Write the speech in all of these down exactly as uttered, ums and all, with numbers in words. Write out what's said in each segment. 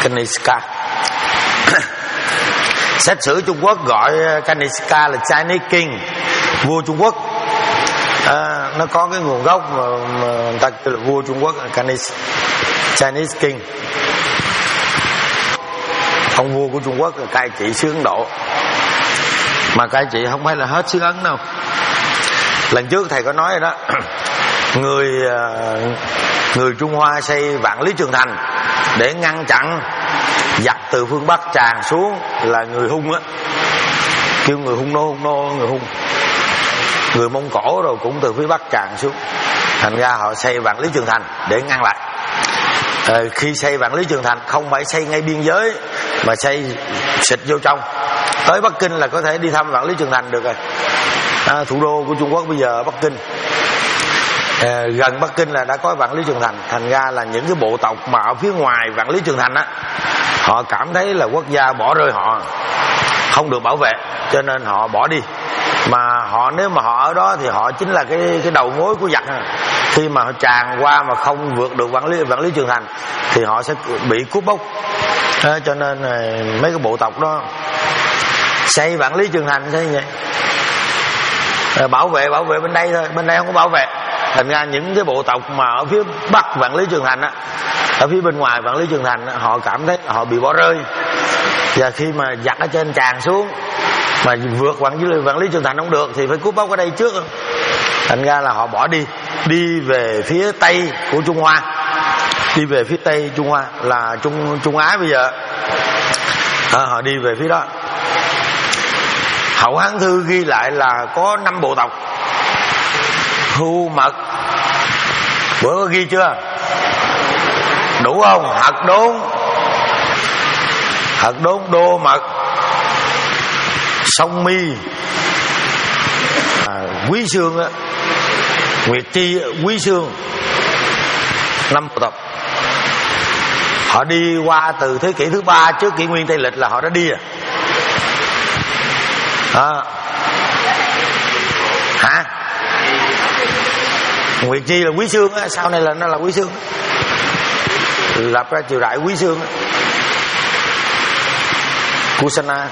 Kanishka. Sách sử Trung Quốc gọi Kanishka là Chinese King, vua Trung Quốc. À, nó có cái nguồn gốc mà, mà người ta kêu là vua Trung Quốc, Chinese, Chinese King. Ông vua của Trung Quốc là cai trị xứ Ấn Độ, mà cai trị không phải là hết xứ Ấn đâu. Lần trước thầy có nói rồi đó, người người Trung Hoa xây Vạn Lý Trường Thành để ngăn chặn giặc từ phương Bắc tràn xuống là người Hung á, kêu người Hung nô, Hung nô, người Hung. Người Mông Cổ rồi cũng từ phía Bắc tràn xuống, thành ra họ xây Vạn Lý Trường Thành để ngăn lại. À, khi xây Vạn Lý Trường Thành không phải xây ngay biên giới mà xây xịt vô trong, tới Bắc Kinh là có thể đi thăm Vạn Lý Trường Thành được rồi. À, thủ đô của Trung Quốc bây giờ ở Bắc Kinh. À, gần Bắc Kinh là đã có Vạn Lý Trường Thành, thành ra là những cái bộ tộc mà ở phía ngoài Vạn Lý Trường Thành á, họ cảm thấy là quốc gia bỏ rơi họ, không được bảo vệ, cho nên họ bỏ đi. Mà họ nếu mà họ ở đó thì họ chính là cái cái đầu mối của giặc. Khi mà họ tràn qua mà không vượt được Vạn Lý Vạn Lý Trường Thành thì họ sẽ bị cướp bóc. À, cho nên mấy cái bộ tộc đó xây Vạn Lý Trường Thành thế vậy. À, bảo vệ bảo vệ bên đây thôi, bên đây không có bảo vệ. Thành ra những cái bộ tộc mà ở phía Bắc Vạn Lý Trường Thành á, ở phía bên ngoài Vạn Lý Trường Thành á, họ cảm thấy họ bị bỏ rơi. Và khi mà giặc ở trên tràn xuống mà vượt Vạn Lý, Vạn Lý Trường Thành không được thì phải cướp bóc ở đây trước. Thành ra là họ bỏ đi, đi về phía Tây của Trung Hoa, đi về phía Tây Trung Hoa là Trung Trung Á bây giờ. À, họ đi về phía đó. Hậu Hán Thư ghi lại là có năm bộ tộc: Hu Mật, bữa có ghi chưa? Đủ không? Hật Đốn, Hật Đốn, Đô Mật, Sông Mi, à, Quý Xương á, Nguyệt Chi, Quý Xương. Năm bộ tộc. Họ đi qua từ thế kỷ thứ ba trước kỷ nguyên Tây Lịch là họ đã đi à. À. Hả? Nguyệt Chi là Quý Xương á, sau này là nó là Quý Xương, lập ra triều đại Quý Xương á. Kusana.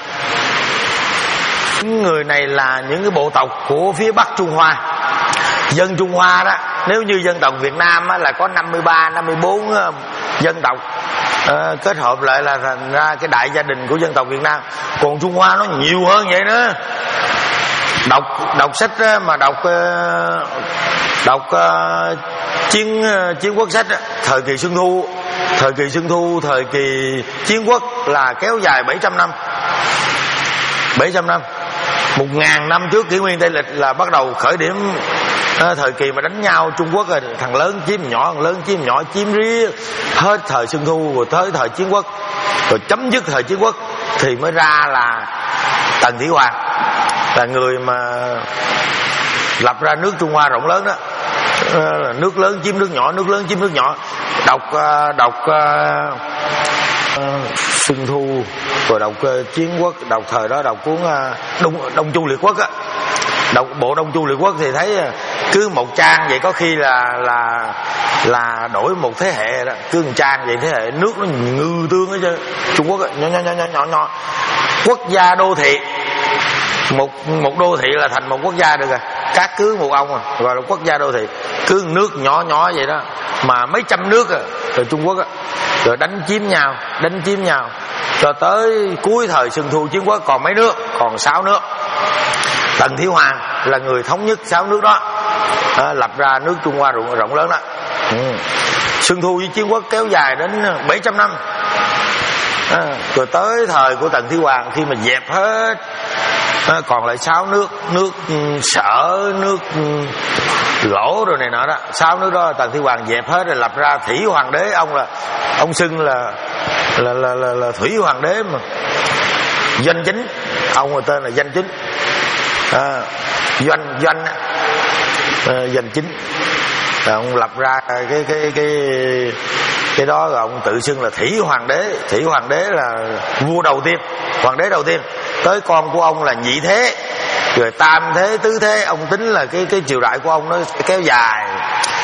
Những người này là những cái bộ tộc của phía Bắc Trung Hoa. Dân Trung Hoa đó, nếu như dân tộc Việt Nam á, là có năm mươi ba, năm mươi bốn dân tộc à, kết hợp lại là thành ra cái đại gia đình của dân tộc Việt Nam. Còn Trung Hoa nó nhiều hơn vậy nữa. Đọc đọc sách á, mà đọc đọc uh, chiến chiến quốc sách á, thời kỳ Xuân Thu, thời kỳ Xuân Thu, thời kỳ chiến quốc là kéo dài bảy trăm năm. bảy trăm năm. Một ngàn năm trước kỷ nguyên Tây Lịch là bắt đầu khởi điểm à, thời kỳ mà đánh nhau Trung Quốc rồi, thằng lớn chiếm nhỏ, thằng lớn chiếm nhỏ, chiếm riết hết thời Xuân Thu rồi tới thời chiến quốc, rồi chấm dứt thời chiến quốc thì mới ra là Tần Thủy Hoàng, là người mà lập ra nước Trung Hoa rộng lớn đó. À, nước lớn chiếm nước nhỏ, nước lớn chiếm nước nhỏ. Đọc đọc uh, Xuân Thu rồi đọc uh, chiến quốc, đọc thời đó đọc cuốn uh, Đông Đông Chu Liệt Quốc á, đọc bộ Đông Chu Liệt Quốc thì thấy uh, cứ một trang vậy có khi là là là đổi một thế hệ đó, cứ một trang vậy thế hệ nước nó ngư tương hết chứ. Trung Quốc á, nhỏ nhỏ nhỏ nhỏ nhỏ quốc gia đô thị, một một đô thị là thành một quốc gia được rồi, các cứ một ông à, gọi là quốc gia đô thị. Cứ nước nhỏ nhỏ vậy đó mà mấy trăm nước à, rồi Trung Quốc á, rồi đánh chiếm nhau, đánh chiếm nhau cho tới cuối thời Xuân Thu chiến quốc còn mấy nước, còn sáu nước. Tần Thủy Hoàng là người thống nhất sáu nước đó, à, lập ra nước Trung Hoa rộng, rộng lớn đó. Ừ. Xuân Thu với chiến quốc kéo dài đến bảy trăm năm. À, rồi tới thời của Tần Thủy Hoàng khi mà dẹp hết, à, còn lại sáu nước, nước Sở, nước Lỗ rồi này nọ đó, sáu nước đó Tần Thủy Hoàng dẹp hết rồi lập ra Thủy Hoàng đế. Ông là ông xưng là là là là, là Thủy Hoàng đế mà danh chính, ông người tên là danh chính, à, doanh doanh à, danh chính. Rồi ông lập ra cái cái cái cái đó rồi ông tự xưng là Thủy Hoàng đế. Thủy Hoàng đế là vua đầu tiên, hoàng đế đầu tiên. Tới con của ông là Nhị Thế, rồi Tam Thế, Tứ Thế. Ông tính là cái cái triều đại của ông nó kéo dài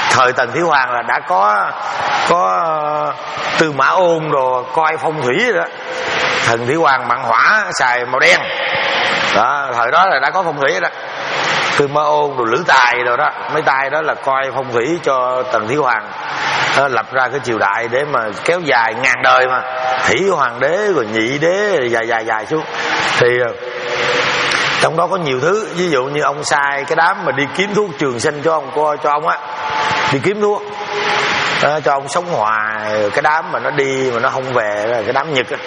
thời Tần Thủy Hoàng là đã có có Tư Mã Ôn đồ coi phong thủy rồi đó. Thần Thủy Hoàng mặn hỏa xài màu đen đó, thời đó là đã có phong thủy đó. Tư Mã Ôn rồi Lữ Tài rồi đó, mấy tay đó là coi phong thủy cho Tần Thủy Hoàng, đó, lập ra cái triều đại để mà kéo dài ngàn đời mà. Thủy Hoàng đế rồi nhị đế rồi dài dài dài xuống. Thì trong đó có nhiều thứ, ví dụ như ông sai cái đám mà đi kiếm thuốc trường sinh cho ông cho, cho ông á, đi kiếm thuốc à, cho ông sống hoài. Cái đám mà nó đi mà nó không về là cái đám Nhật á,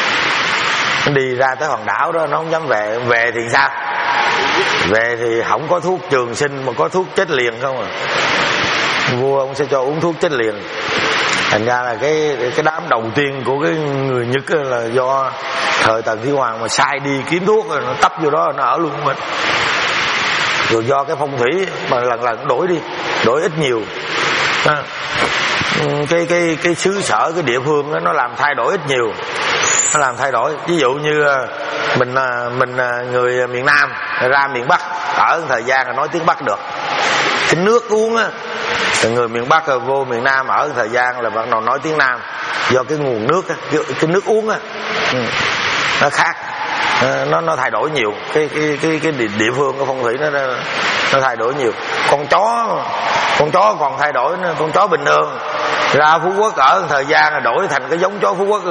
nó đi ra tới hòn đảo đó nó không dám về. Về thì sao? Về thì không có thuốc trường sinh mà có thuốc chết liền không à. Vua ông sẽ cho uống thuốc chết liền. Thành ra là cái cái đám đầu tiên của cái người Nhật là do thời Tần Thủy Hoàng mà sai đi kiếm thuốc rồi nó tấp vô đó nó ở luôn mình. Rồi do cái phong thủy mà lần lần đổi đi, đổi ít nhiều à, cái cái cái xứ sở, cái địa phương đó, nó làm thay đổi ít nhiều, nó làm thay đổi. Ví dụ như mình mình người miền Nam ra miền Bắc ở thời gian là nói tiếng Bắc được. Cái nước uống á, người miền Bắc rồi vô miền Nam ở thời gian là bắt đầu nói tiếng Nam, do cái nguồn nước á, cái, cái nước uống á ừ, nó khác, nó nó thay đổi nhiều. Cái cái cái cái địa, địa phương cái phong thủy nó nó thay đổi nhiều. Con chó con chó còn thay đổi nữa. Con chó bình thường ra Phú Quốc ở thời gian là đổi thành cái giống chó Phú Quốc.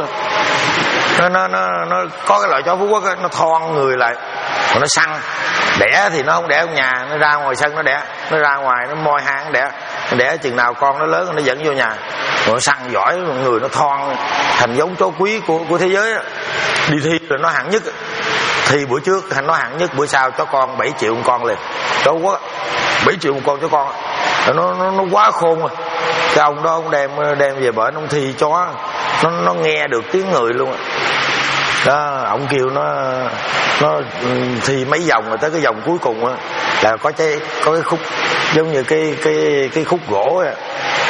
Nó nó nó, nó có cái loại chó Phú Quốc á, nó thon người lại, còn nó săn. Đẻ thì nó không đẻ ở nhà, nó ra ngoài sân nó đẻ, nó ra ngoài nó moi hang đẻ, nó đẻ chừng nào con nó lớn nó dẫn vô nhà. Rồi nó săn giỏi, người nó thon thành giống chó quý của của thế giới đó. Đi thi rồi nó hạng nhất, thi bữa trước hành nó hạng nhất, bữa sau cho con bảy triệu một con liền. Chó quá, bảy triệu một con cho con. Rồi nó nó nó quá khôn rồi. Cái ông đó ông đem đem về bển ông thi chó, nó nó nghe được tiếng người luôn á. Đó, ông kêu nó nó thi mấy vòng rồi tới cái vòng cuối cùng á là có cái có cái khúc giống như cái cái cái khúc gỗ á.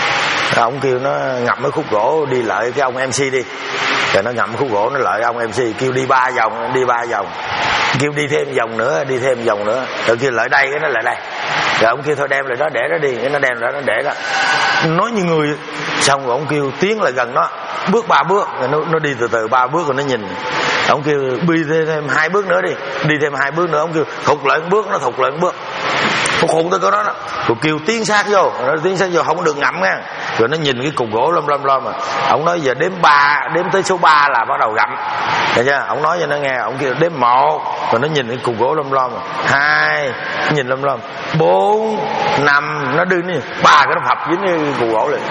Ông kêu nó ngậm cái khúc gỗ đi lợi cái ông em xê đi. Rồi nó ngậm khúc gỗ nó lợi ông em xê, kêu đi ba vòng, đi ba vòng. Kêu đi thêm vòng nữa, đi thêm vòng nữa. Rồi kêu lợi đây cái nó lại đây. Rồi ông kêu thôi đem lại đó để nó đi, cái nó đem lại nó để đó. Nói như người. Xong rồi ông kêu tiến lại gần nó, bước ba bước, rồi nó nó đi từ từ ba bước rồi nó nhìn. Ông kêu đi thêm hai bước nữa đi, đi thêm hai bước nữa. Ông kêu thụt lại một bước, nó thụt lại một bước. Nó khùng tới cái đó đó. Rồi kêu tiến sát vô, nó tiến sát vô không được ngậm nha. Rồi nó nhìn cái cục gỗ lom lom lom mà. Ông nói giờ đếm ba, đếm tới số ba là bắt đầu gặm. Thấy chưa? Ông nói cho nó nghe, ông kêu đếm một, rồi nó nhìn cái cục gỗ lom lom, hai, nhìn lom lom, bốn, năm, nó đưa đi, ba cái nó phập dính cái cục gỗ liền.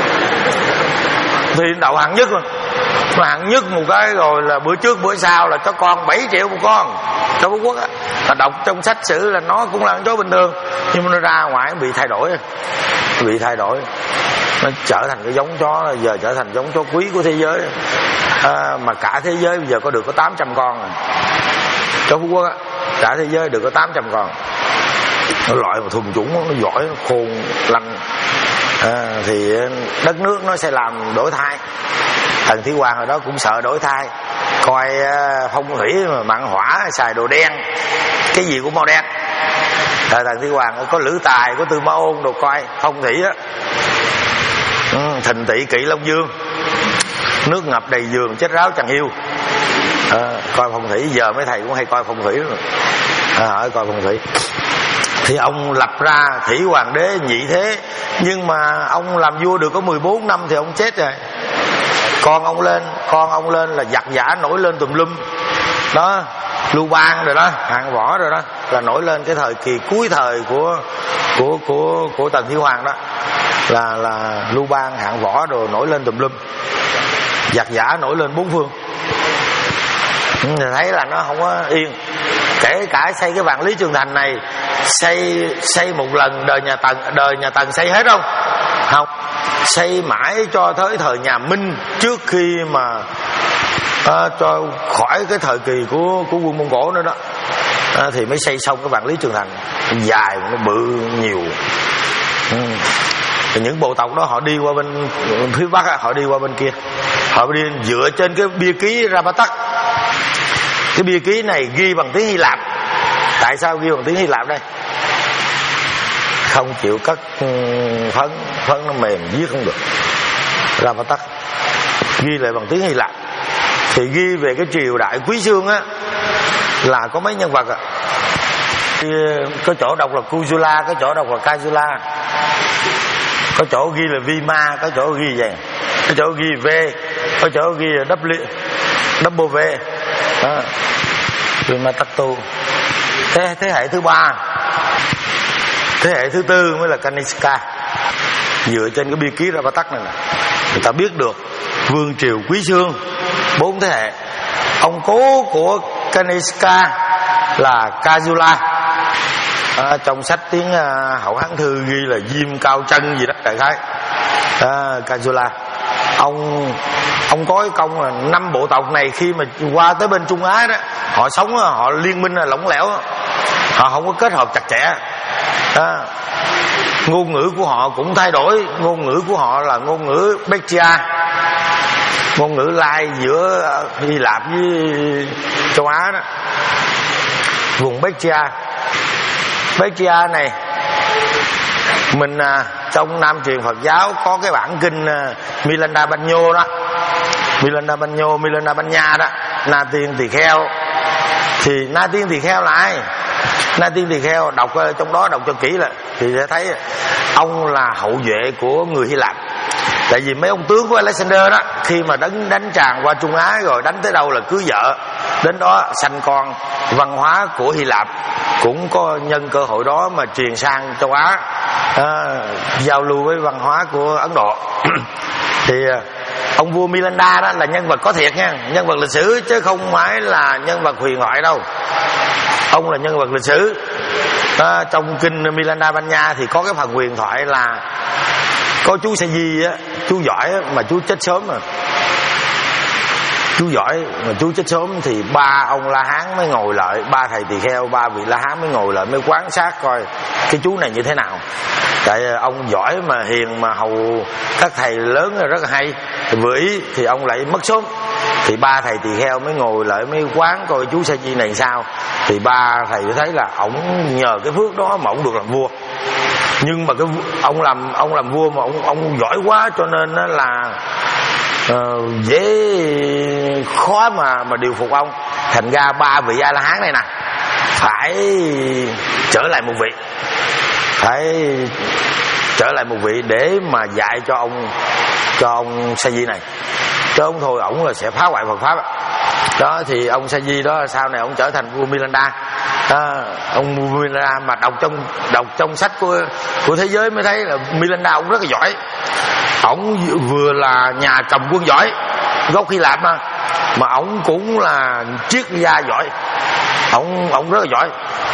Thì đậu hạng nhất mà. Mà hạng nhất một cái rồi là bữa trước bữa sau là cho con bảy triệu một con. Cho Phú Quốc á, là đọc trong sách sử là nó cũng là con chó bình thường, nhưng mà nó ra ngoài bị thay đổi, bị thay đổi, nó trở thành cái giống chó, giờ trở thành giống chó quý của thế giới à, mà cả thế giới bây giờ có được có tám trăm con rồi. Chó Phú Quốc á, cả thế giới được có tám trăm con. Nó loại mà thuần chủng, nó giỏi, nó khôn lanh à, thì đất nước nó sẽ làm đổi thay. Tần Thủy Hoàng hồi đó cũng sợ đổi thay, coi phong thủy mà mặn hỏa xài đồ đen, cái gì cũng màu đen. Thời Tần Thủy Hoàng có Lữ Tài, có Tư Mã Ôn đồ coi phong thủy á. Ừ, Thịnh Tỵ Kỵ Long Dương, nước ngập đầy giường chết ráo chẳng hiu à, coi phong thủy. Giờ mấy thầy cũng hay coi phong thủy rồi à, hỏi coi phong thủy. Thì ông lập ra Thủy Hoàng đế nhị thế, nhưng mà ông làm vua được có mười bốn năm thì ông chết rồi. Con ông lên, con ông lên là giặc giả nổi lên tùm lum đó. Lưu Bang rồi đó, Hạng Võ rồi đó, là nổi lên cái thời kỳ cuối thời của của của của Tần Thủy Hoàng đó, là là Lưu Bang, Hạng Võ rồi nổi lên tùm lum, giặc giả nổi lên bốn phương. Thì thấy là nó không có yên. Kể cả xây cái vạn Lý Trường Thành này, xây xây một lần đời nhà Tần, đời nhà Tần xây hết không? Không, xây mãi cho tới thời nhà Minh, trước khi mà à, cho khỏi cái thời kỳ của của quân Mông Cổ nữa đó à, thì mới xây xong cái vạn Lý Trường Thành dài, nó bự nhiều. Ừ. Thì những bộ tộc đó họ đi qua bên phía Bắc, họ đi qua bên kia, họ đi dựa trên cái bia ký Rapatak. Cái bia ký này ghi bằng tiếng Hy Lạp. Tại sao ghi bằng tiếng Hy Lạp đây? không chịu cắt phấn, phấn nó mềm viết không được. Rapatak ghi lại bằng tiếng Hy Lạp. Thì ghi về cái triều đại Quý Xương á là có mấy nhân vật à. Có chỗ đọc là Kujula, có chỗ đọc là Kajula, có chỗ ghi là Vima, có chỗ ghi vậy, có chỗ ghi V, có chỗ ghi là W, W đó. Vimatattu. Thế thế hệ thứ ba, thế hệ thứ tư mới là Kanishka. Dựa trên cái bia ký Rapatak này nè, người ta biết được vương triều Quý Xương bốn thế hệ. Ông cố của Kanishka là Kajula. À, trong sách tiếng uh, Hậu Hán Thư ghi là Diêm Cao Chân gì đó đại khái. À, Kajula. Ông ông có cái công là năm bộ tộc này khi mà qua tới bên Trung Á đó, họ sống họ liên minh là lỏng lẻo, họ không có kết hợp chặt chẽ. À, ngôn ngữ của họ cũng thay đổi. Ngôn ngữ của họ là ngôn ngữ Bektia, ngôn ngữ lai giữa Hy Lạp với châu Á đó, vùng Bektia. Bektia này mình à, trong Nam truyền Phật giáo có cái bản kinh à, Milanda Banyo đó, Milanda Banyo, Milanda Banya đó, Na Tiên Tỳ Kheo. Thì Na Tiên Tỳ Kheo là ai? Na Tiên Tỳ Kheo đọc trong đó, đọc cho kỹ là thì sẽ thấy ông là hậu duệ của người Hy Lạp. Tại vì mấy ông tướng của Alexander đó, khi mà đánh đánh tràn qua Trung Á rồi đánh tới đâu là cưới vợ, đến đó sanh con. Văn hóa của Hy Lạp cũng có nhân cơ hội đó mà truyền sang châu Á, à, giao lưu với văn hóa của Ấn Độ. Thì ông vua Milanda đó là nhân vật có thiệt nha, nhân vật lịch sử chứ không phải là nhân vật huyền thoại đâu. Ông là nhân vật lịch sử. À, trong kinh Milanda Banya thì có cái phần huyền thoại là có chú Sa Di á, chú giỏi á, mà chú chết sớm rồi. Chú giỏi mà chú chết sớm thì ba ông La Hán mới ngồi lại, ba thầy tỳ kheo, ba vị La Hán mới ngồi lại mới quan sát coi cái chú này như thế nào. Tại ông giỏi mà hiền mà hầu các thầy lớn rất là hay, vừa ý thì ông lại mất sớm. Thì ba thầy tỳ kheo mới ngồi lại mới quán coi chú Sa Di này sao. Thì ba thầy thấy là ổng nhờ cái phước đó mà ổng được làm vua. Nhưng mà cái ông làm ông làm vua mà ông ông giỏi quá cho nên là uh, dễ khó mà mà điều phục ông. Thành ra ba vị A La Hán này nè phải trở lại một vị, phải trở lại một vị để mà dạy cho ông cho ông Sa Di này. Chứ ông thôi ổng là sẽ phá hoại Phật pháp đó. Thì ông Sa Di đó sau này ông trở thành vua Milanda. À, ông vua Milanda mà đọc trong đọc trong sách của của thế giới mới thấy là Milanda ông rất là giỏi. Ổng vừa là nhà cầm quân giỏi gốc Hy Lạp mà mà ổng cũng là triết gia giỏi. Ổng ổng rất là giỏi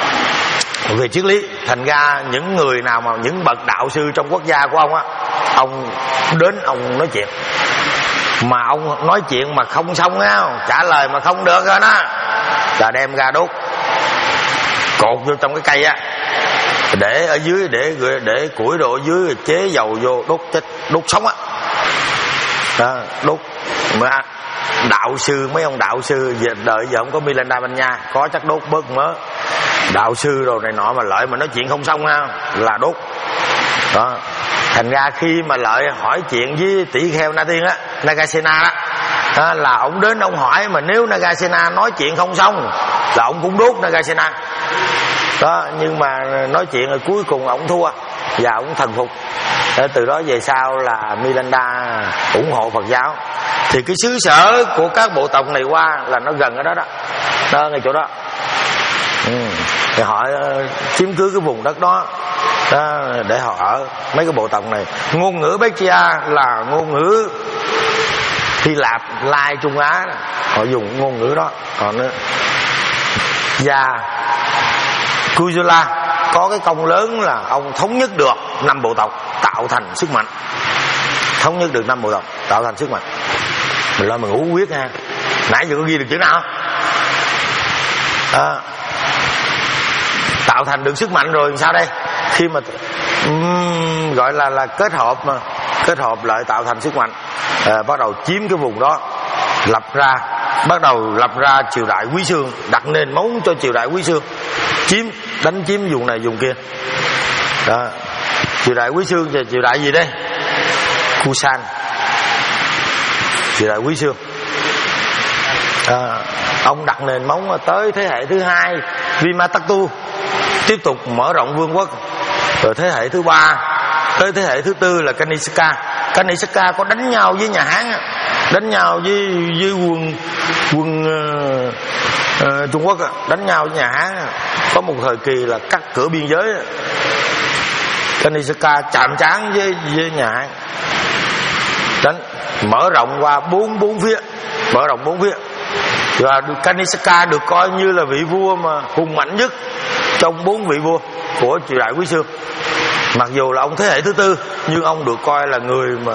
về triết lý. Thành ra những người nào mà những bậc đạo sư trong quốc gia của ông á, ông đến ông nói chuyện. Mà ông nói chuyện mà không xong á, trả lời mà không được rồi đó là đem ra đốt, cột vô trong cái cây á, để ở dưới để để củi đồ ở dưới rồi chế dầu vô đốt chết, đốt sống á. Đó, đốt mà đạo sư, mấy ông đạo sư về đợi giờ không có Milanda Banya, có chắc đốt bớt mớ. Đạo sư đồ này nọ mà lợi mà nói chuyện không xong ha là đốt. Đó. Thành ra khi mà Lợi hỏi chuyện với tỷ kheo Na Tiên á, Nagasena đó, đó là ông đến ông hỏi, mà nếu Nagasena nói chuyện không xong là ông cũng đốt Nagasena đó. Nhưng mà nói chuyện rồi cuối cùng ông thua và ông thần phục. Để từ đó về sau là Milanda ủng hộ Phật giáo. Thì cái xứ sở của các bộ tộc này qua là nó gần ở đó đó, đó ngay chỗ đó. Ừ. Thì họ chiếm cứ cái vùng đất đó, đó để họ ở. Mấy cái bộ tộc này ngôn ngữ Bektia là ngôn ngữ Hy Lạp, Lai, Trung Á, họ dùng ngôn ngữ đó. Còn nữa và Kujula có cái công lớn là ông thống nhất được năm bộ tộc, tạo thành sức mạnh. Thống nhất được năm bộ tộc, tạo thành sức mạnh. Mình lo mình ngủ quyết ha. Nãy giờ có ghi được chữ nào? À, tạo thành được sức mạnh rồi sao đây? Khi mà um, gọi là là kết hợp mà kết hợp lại tạo thành sức mạnh, à, bắt đầu chiếm cái vùng đó, lập ra bắt đầu lập ra triều đại Quý Xương, đặt nền móng cho triều đại Quý Xương, chiếm đánh chiếm vùng này vùng kia đó. Triều đại Quý Xương là triều đại gì đây? Kusan. Triều đại Quý Xương. À, ông đặt nền móng tới thế hệ thứ hai Vimatattu, tiếp tục mở rộng vương quốc. Rồi thế hệ thứ ba tới thế hệ thứ tư là Kanishka. Kanishka có đánh nhau với nhà Hán, đánh nhau với với quân quân uh, uh, Trung Quốc, đánh nhau với nhà Hán. Có một thời kỳ là cắt cửa biên giới. Kanishka chạm trán với với nhà Hán, đánh mở rộng qua bốn bốn phía, mở rộng bốn phía. Và Kanishka được coi như là vị vua mà hùng mạnh nhất trong bốn vị vua của triều đại Quý Xương. Mặc dù là ông thế hệ thứ tư, nhưng ông được coi là người mà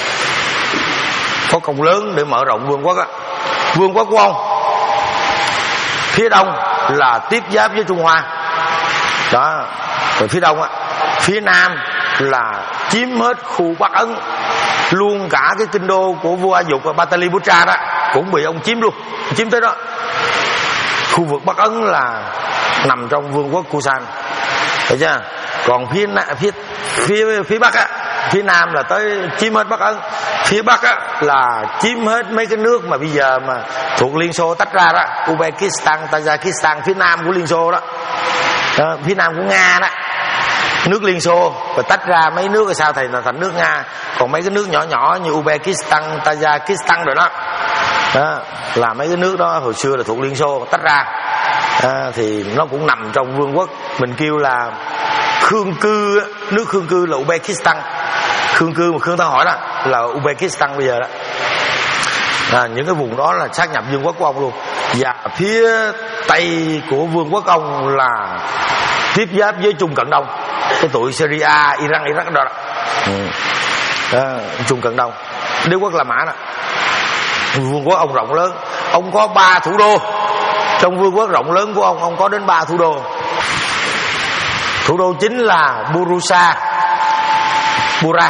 có công lớn để mở rộng vương quốc á. Vương quốc của ông phía đông là tiếp giáp với Trung Hoa đó, rồi phía đông á. Phía nam là chiếm hết khu Bắc Ấn, luôn cả cái kinh đô của vua A Dục và Pataliputra đó cũng bị ông chiếm luôn, chiếm tới đó. Khu vực Bắc Ấn là nằm trong vương quốc Kusan, thấy chưa? Còn phía phía phía phía bắc á, phía nam là tới chiếm hết Bắc Ấn, phía bắc á là chiếm hết mấy cái nước mà bây giờ mà thuộc Liên Xô tách ra đó, Uzbekistan, Tajikistan, phía nam của Liên Xô đó, đó phía nam của Nga đó, nước Liên Xô, và tách ra mấy nước rồi sao thầy là thành nước Nga. Còn mấy cái nước nhỏ nhỏ như Uzbekistan, Tajikistan rồi đó, đó là mấy cái nước đó hồi xưa là thuộc Liên Xô tách ra, à, thì nó cũng nằm trong vương quốc. Mình kêu là Khương cư, nước Khương cư là Uzbekistan. Khương cư mà Khương Thăng hỏi đó là Uzbekistan bây giờ đó. À, những cái vùng đó là sát nhập vương quốc của ông luôn. Và phía tây của vương quốc ông là tiếp giáp với Trung Cận Đông, cái tụi Syria, Iran, Iraq đó, đó. Ừ. À, Trung Cận Đông, đế quốc La Mã đó. Vương quốc ông rộng lớn, ông có ba thủ đô. Trong vương quốc rộng lớn của ông, ông có đến ba thủ đô. Thủ đô chính là Burusa Bura,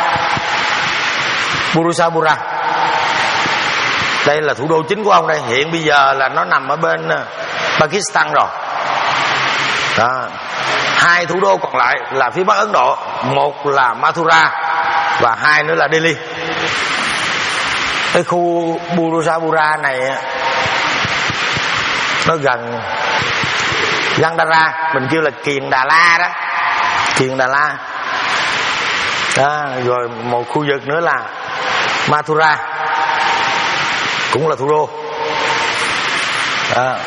Burusa Bura. Đây là thủ đô chính của ông đây. Hiện bây giờ là nó nằm ở bên Pakistan rồi đó. Hai thủ đô còn lại là phía Bắc Ấn Độ, một là Mathura và hai nữa là Delhi. Cái khu Burusabura này nó gần Gandhara, mình kêu là Kiền Đà La đó, Kiền Đà La đó. Rồi một khu vực nữa là Mathura, cũng là thủ đô đó.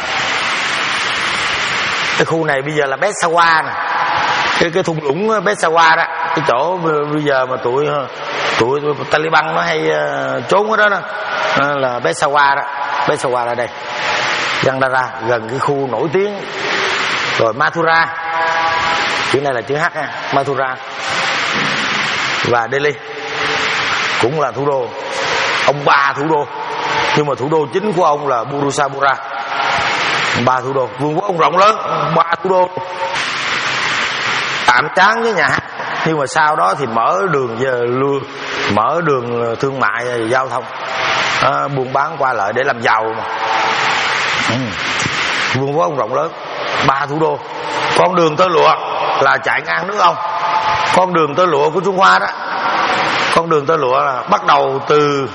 Cái khu này bây giờ là Peshawar nè, cái cái thung lũng Peshawar đó, cái chỗ bây giờ mà tụi tụi Taliban nó hay trốn ở đó đó, là Peshawar đó. Peshawar ở đây, Gandhara gần cái khu nổi tiếng. Rồi Mathura, chữ này là chữ H ha, Mathura và Delhi cũng là thủ đô. Ông ba thủ đô, nhưng mà thủ đô chính của ông là Burusabura. Ba thủ đô, vương quốc ông rộng lớn, ba thủ đô. Tạm trán với nhà hát, nhưng mà sau đó thì mở đường giờ lưu, mở đường thương mại giao thông, à, buôn bán qua lại để làm giàu mà. Ừ. Vương quốc ông rộng lớn, ba thủ đô. Con đường tơ lụa là chạy ngang nước ông, con đường tơ lụa của Trung Hoa đó. Con đường tơ lụa là bắt đầu từ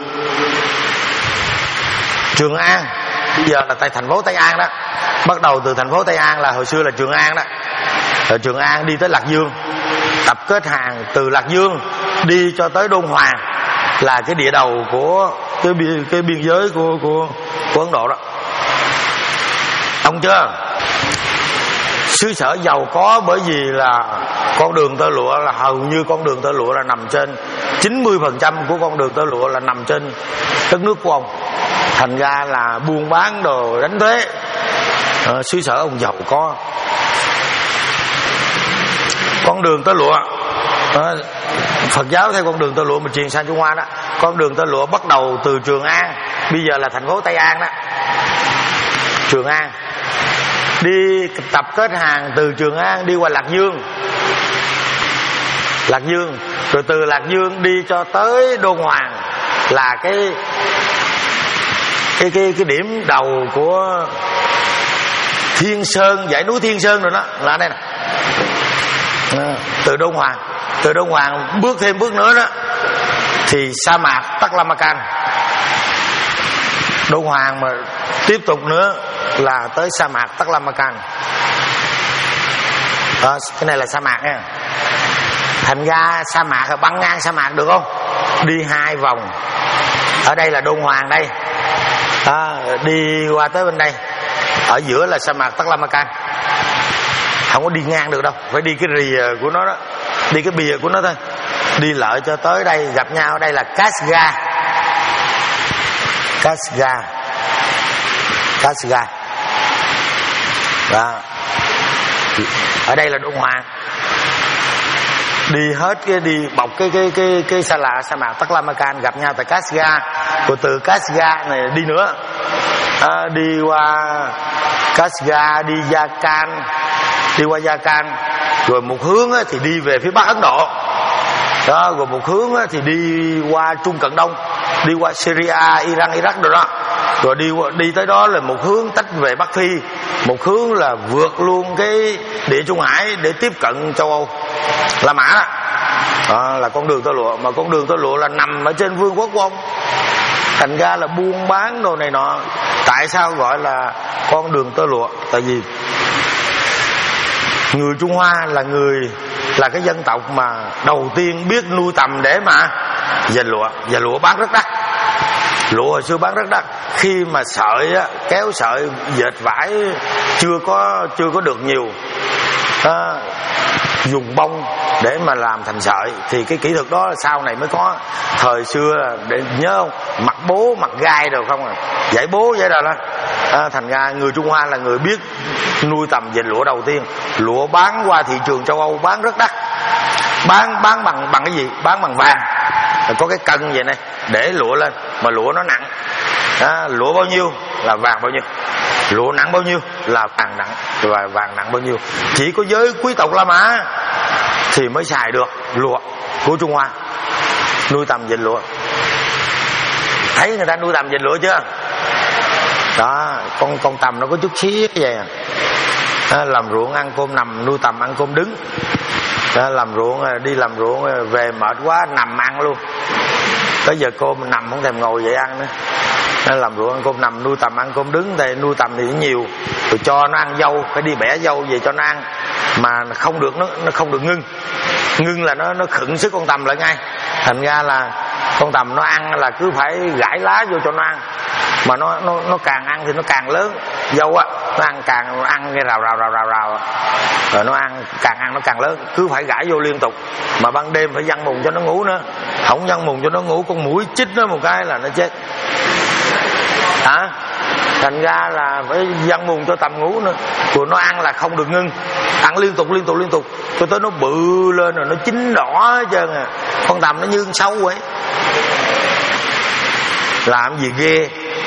Trường An, bây giờ là tại thành phố Tây An đó. Bắt đầu từ thành phố Tây An là hồi xưa là Trường An đó. Rồi Trường An đi tới Lạc Dương, tập kết hàng từ Lạc Dương đi cho tới Đôn Hoàng, là cái địa đầu của cái biên, cái biên giới của của của Ấn Độ đó. Ông chưa? Xứ sở giàu có bởi vì là con đường tơ lụa là hầu như con đường tơ lụa là nằm trên chín mươi phần trăm của con đường tơ lụa là nằm trên đất nước của ông. Thành ra là buôn bán đồ đánh thuế, à, xứ sở ông giàu có. Con đường tơ lụa, à, Phật giáo theo con đường tơ lụa mà truyền sang Trung Hoa đó. Con đường tơ lụa bắt đầu từ Trường An, bây giờ là thành phố Tây An đó. Trường An đi tập kết hàng từ Trường An đi qua Lạc Dương, Lạc Dương, rồi từ Lạc Dương đi cho tới Đôn Hoàng, là cái cái cái cái điểm đầu của Thiên Sơn, dãy núi Thiên Sơn rồi đó, là đây nè. À, từ Đôn Hoàng Từ Đông Hoàng bước thêm bước nữa đó thì sa mạc Taklamakan. Đông Hoàng mà tiếp tục nữa là tới sa mạc Taklamakan. Đó, cái này là sa mạc nha. Thành ra sa mạc là băng ngang sa mạc được không? Đi hai vòng. Ở đây là Đôn Hoàng đây. Đó, đi qua tới bên đây. Ở giữa là sa mạc Taklamakan. Không có đi ngang được đâu, phải đi cái rìa của nó đó, đi cái bìa của nó thôi. Đi lợi cho tới đây gặp nhau. Đây là Kasga. Kasga. Kasga. Đó. Ở đây là Đôn Hoàng. Đi hết cái đi bọc cái cái cái cái sa lạ sa mạc Taklamakan, gặp nhau tại Kasga. Rồi từ Kasga này đi nữa, à, đi qua Kasga, đi Yakan, đi qua Yakan. Rồi một hướng thì đi về phía Bắc Ấn Độ đó, rồi một hướng thì đi qua Trung Cận Đông, đi qua Syria, Iran, Iraq rồi đó. Rồi đi đi tới đó là một hướng tách về Bắc Phi, một hướng là vượt luôn cái Địa Trung Hải để tiếp cận châu Âu, La Mã đó. Đó là con đường tơ lụa. Mà con đường tơ lụa là nằm ở trên vương quốc của ông, thành ra là buôn bán đồ này nọ. Tại sao gọi là con đường tơ lụa? Tại vì người Trung Hoa là người là cái dân tộc mà đầu tiên biết nuôi tầm để mà dệt lụa. Và lụa bán rất đắt. Lụa hồi xưa bán rất đắt. Khi mà sợi á, kéo sợi dệt vải chưa có chưa có được nhiều, à, dùng bông để mà làm thành sợi, thì cái kỹ thuật đó là sau này mới có. Thời xưa để nhớ không, mặc bố mặc gai rồi không à, giải bố vậy rồi đó. À, thành ra người Trung Hoa là người biết nuôi tầm dệt lụa đầu tiên. Lụa bán qua thị trường châu Âu bán rất đắt. Bán bán bằng bằng cái gì? Bán bằng vàng. Có cái cân vậy này để lụa lên, mà lụa nó nặng. À, lụa bao nhiêu là vàng bao nhiêu, lụa nặng bao nhiêu là vàng nặng, và vàng nặng bao nhiêu. Chỉ có giới quý tộc La Mã thì mới xài được lụa của Trung Hoa, nuôi tầm dệt lụa. Thấy người ta nuôi tầm dệt lụa chưa? Đó, con con tầm nó có chút xíu vậy à. À, làm ruộng ăn cơm nằm, nuôi tầm ăn cơm đứng. À, làm ruộng đi làm ruộng về mệt quá nằm ăn luôn. Tới giờ cơm nằm không thèm ngồi dậy ăn nữa. Nên làm ruộng ăn cơm nằm, nuôi tầm ăn cơm đứng. Thì nuôi tầm thì nhiều, rồi cho nó ăn dâu, phải đi bẻ dâu về cho nó ăn. Mà không được, nó nó không được ngưng. Ngưng là nó nó khựng sức con tầm lại ngay. Thành ra là con tầm nó ăn là cứ phải gãi lá vô cho nó ăn. Mà nó nó nó càng ăn thì nó càng lớn. Dâu á, nó ăn càng ăn nghe rào rào rào rào rào. Rồi nó ăn càng ăn nó càng lớn, cứ phải gãi vô liên tục. Mà ban đêm phải văng mùng cho nó ngủ nữa. Không văng mùng cho nó ngủ, con muỗi chích nó một cái là nó chết. Hả? Thành ra là phải văng mùng cho tầm ngủ nữa. Rồi nó ăn là không được ngưng, ăn liên tục liên tục liên tục cho tới nó bự lên rồi nó chín đỏ hết trơn à. Con tầm nó như con sâu vậy. Làm gì ghê,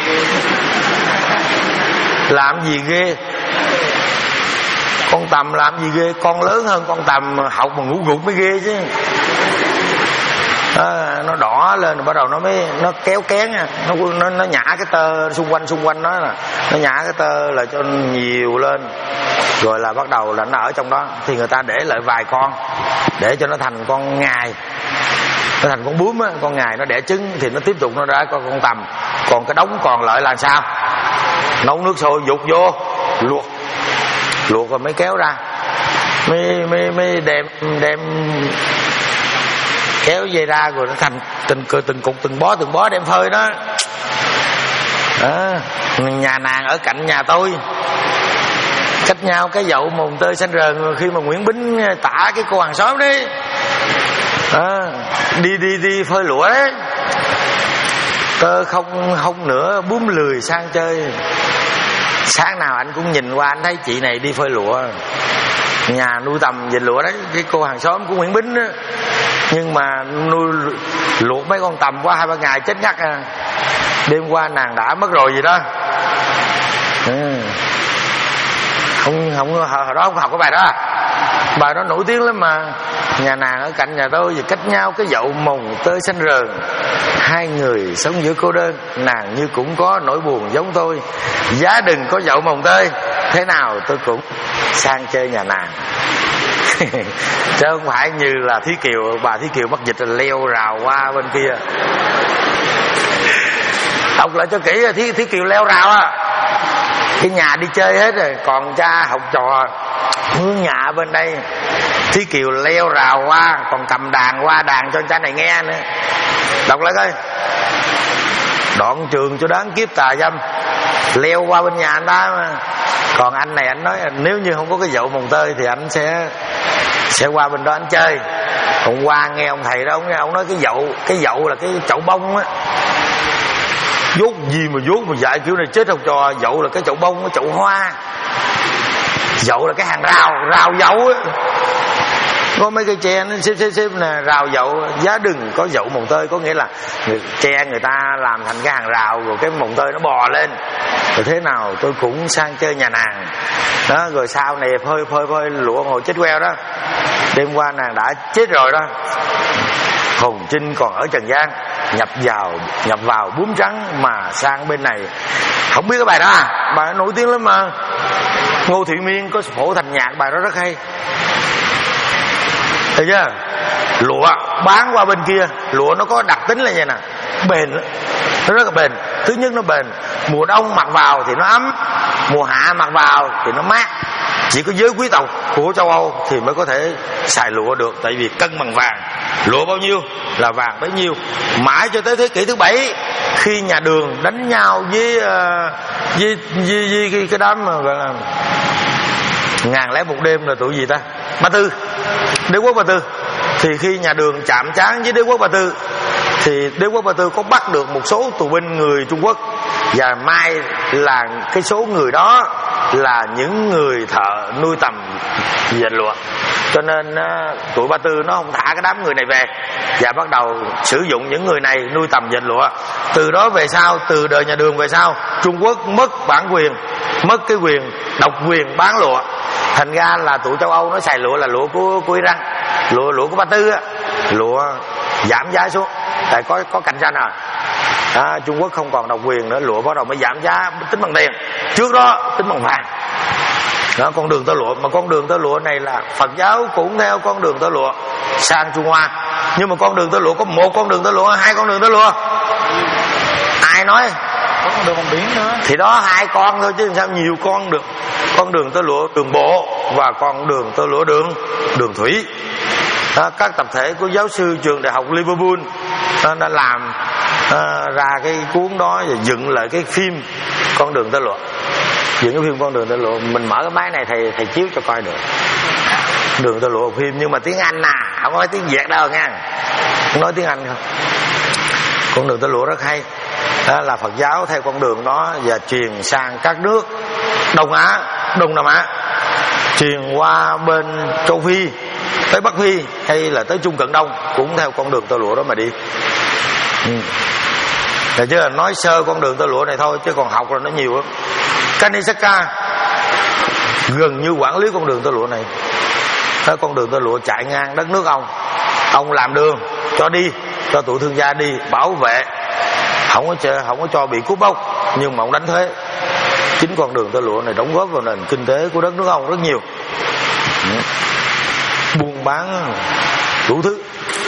làm gì ghê. Con tầm làm gì ghê, con lớn hơn con tầm học mà ngủ gục mới ghê chứ. À, nó đỏ lên rồi bắt đầu nó mới nó kéo kén, nó nó nó nhả cái tơ xung quanh xung quanh nó là nó nhả cái tơ là cho nhiều lên, rồi là bắt đầu là nó ở trong đó. Thì người ta để lại vài con để cho nó thành con ngài, nó thành con bướm á, con ngài nó đẻ trứng thì nó tiếp tục nó ra con con tầm. Còn cái đống còn lại là sao? Nấu nước sôi dục vô luộc, luộc rồi mới kéo ra, mới mới mới đem đem kéo dây ra, rồi nó thành từng từng cục từng bó từng bó đem phơi đó. À, nhà nàng ở cạnh nhà tôi, cách nhau cái dậu mùng tơi xanh rờn. Khi mà Nguyễn Bính tả cái cô hàng xóm đấy, à, đi đi đi phơi lụa đấy, tơ không không nữa bướm lười sang chơi. Sáng nào anh cũng nhìn qua anh thấy chị này đi phơi lụa, nhà nuôi tầm dệt lụa đấy, cái cô hàng xóm của Nguyễn Bính đó. Nhưng mà nuôi luộc mấy con tầm qua hai ba ngày chết ngắt à. Đêm qua nàng đã mất rồi gì đó. Ừ. Không không hồi đó không học cái bài đó à. Bài đó nổi tiếng lắm mà. Nhà nàng ở cạnh nhà tôi, và cách nhau cái dậu mồng tơi xanh rờn. Hai người sống giữa cô đơn, nàng như cũng có nỗi buồn giống tôi. Giá đừng có dậu mồng tơi, thế nào tôi cũng sang chơi nhà nàng. chứ không phải như là Thí Kiều, bà Thí Kiều mắc dịch là leo rào qua bên kia. Học lại cho kỹ, Thí, Thí Kiều leo rào á, cái nhà đi chơi hết rồi, còn cha học trò hướng nhà bên đây. Thí Kiều leo rào qua, còn cầm đàn qua đàn cho cha này nghe nữa. Đọc lại coi. Đoạn trường cho đáng kiếp tà dâm, leo qua bên nhà anh ta mà. Còn anh này anh nói nếu như không có cái dậu mồng tơi thì anh sẽ sẽ qua bên đó anh chơi. Hôm qua nghe ông thầy đó, ông, ông nói cái dậu, cái dậu là cái chậu bông á. Dốt gì mà dốt mà dạy kiểu này chết học trò. Dậu là cái chậu bông, cái chậu hoa. Dậu là cái hàng rào, rào dậu á. Có mấy cây tre nó xếp xếp xếp nè, rào dậu. Giá đừng có dậu mồng tơi, có nghĩa là người, tre người ta làm thành cái hàng rào, rồi cái mồng tơi nó bò lên. Rồi thế nào tôi cũng sang chơi nhà nàng đó. Rồi sau này phơi phơi phơi lụa ngồi chết queo đó. Đêm qua nàng đã chết rồi đó. Hồn Trinh còn ở trần gian, nhập vào nhập vào bướm trắng mà sang bên này. Không biết cái bài đó à? Bài nổi tiếng lắm mà. Ngô Thị Miên có phổ thành nhạc bài đó rất hay. Thấy chưa? Lụa bán qua bên kia, lụa nó có đặc tính là như nè, bền, nó rất là bền. Thứ nhất nó bền, mùa đông mặc vào thì nó ấm, mùa hạ mặc vào thì nó mát. Chỉ có giới quý tộc của châu Âu thì mới có thể xài lụa được, tại vì cân bằng vàng. Lụa bao nhiêu là vàng bấy nhiêu. Mãi cho tới thế kỷ thứ bảy, khi nhà Đường đánh nhau với uh, với, với, với cái, cái đám mà gọi là ngàn lẻ một đêm là tụi gì ta, Ba Tư, đế quốc Ba Tư. Thì khi nhà Đường chạm trán với đế quốc Ba Tư thì đế quốc Ba Tư có bắt được một số tù binh người Trung Quốc, và mai là cái số người đó là những người thợ nuôi tầm dệt lụa. Cho nên uh, tụi Ba Tư nó không thả cái đám người này về, và bắt đầu sử dụng những người này nuôi tầm dệt lụa. Từ đó về sau, từ đời nhà Đường về sau, Trung Quốc mất bản quyền, mất cái quyền độc quyền bán lụa. Thành ra là tụi châu Âu nó xài lụa là lụa của, của Iran, lụa lụa của Ba Tư á, lụa giảm giá xuống, tại có có cạnh tranh à. À, Trung Quốc không còn độc quyền nữa, lụa bắt đầu mới giảm giá tính bằng tiền. Trước đó tính bằng vàng. Đó, con đường tơ lụa. Mà con đường tơ lụa này là Phật giáo cũng theo con đường tơ lụa sang Trung Hoa. Nhưng mà con đường tơ lụa có một con đường tơ lụa, hai con đường tơ lụa? Ai nói? Có con đường bằng biển nữa. Thì đó hai con thôi chứ sao nhiều con được. Con đường tơ lụa đường bộ và con đường tơ lụa đường đường thủy. Đó, các tập thể của giáo sư trường đại học Liverpool đó, đã làm à, ra cái cuốn đó và dựng lại cái phim Con đường tơ lụa. Dựng cái phim Con đường tơ lụa, mình mở cái máy này thầy thầy chiếu cho coi được. Đường tơ lụa phim nhưng mà tiếng Anh à, không nói tiếng Việt đâu nha, không nói tiếng Anh không. Con đường tơ lụa rất hay. Đó là Phật giáo theo con đường đó và truyền sang các nước Đông Á, Đông Nam Á, truyền qua bên châu Phi, tới Bắc Phi hay là tới Trung Cận Đông cũng theo con đường tơ lụa đó mà đi. Ừ. Để chứ là nói sơ con đường tơ lụa này thôi, chứ còn học là nó nhiều lắm. Kanisaka gần như quản lý con đường tơ lụa này. Đó, con đường tơ lụa chạy ngang đất nước ông, ông làm đường cho đi, cho tụi thương gia đi, bảo vệ, không có cho, không có cho bị cướp bóc, nhưng mà ông đánh thuế. Chính con đường tơ lụa này đóng góp vào nền kinh tế của đất nước ông rất nhiều. Ừ. Buôn bán đủ thứ.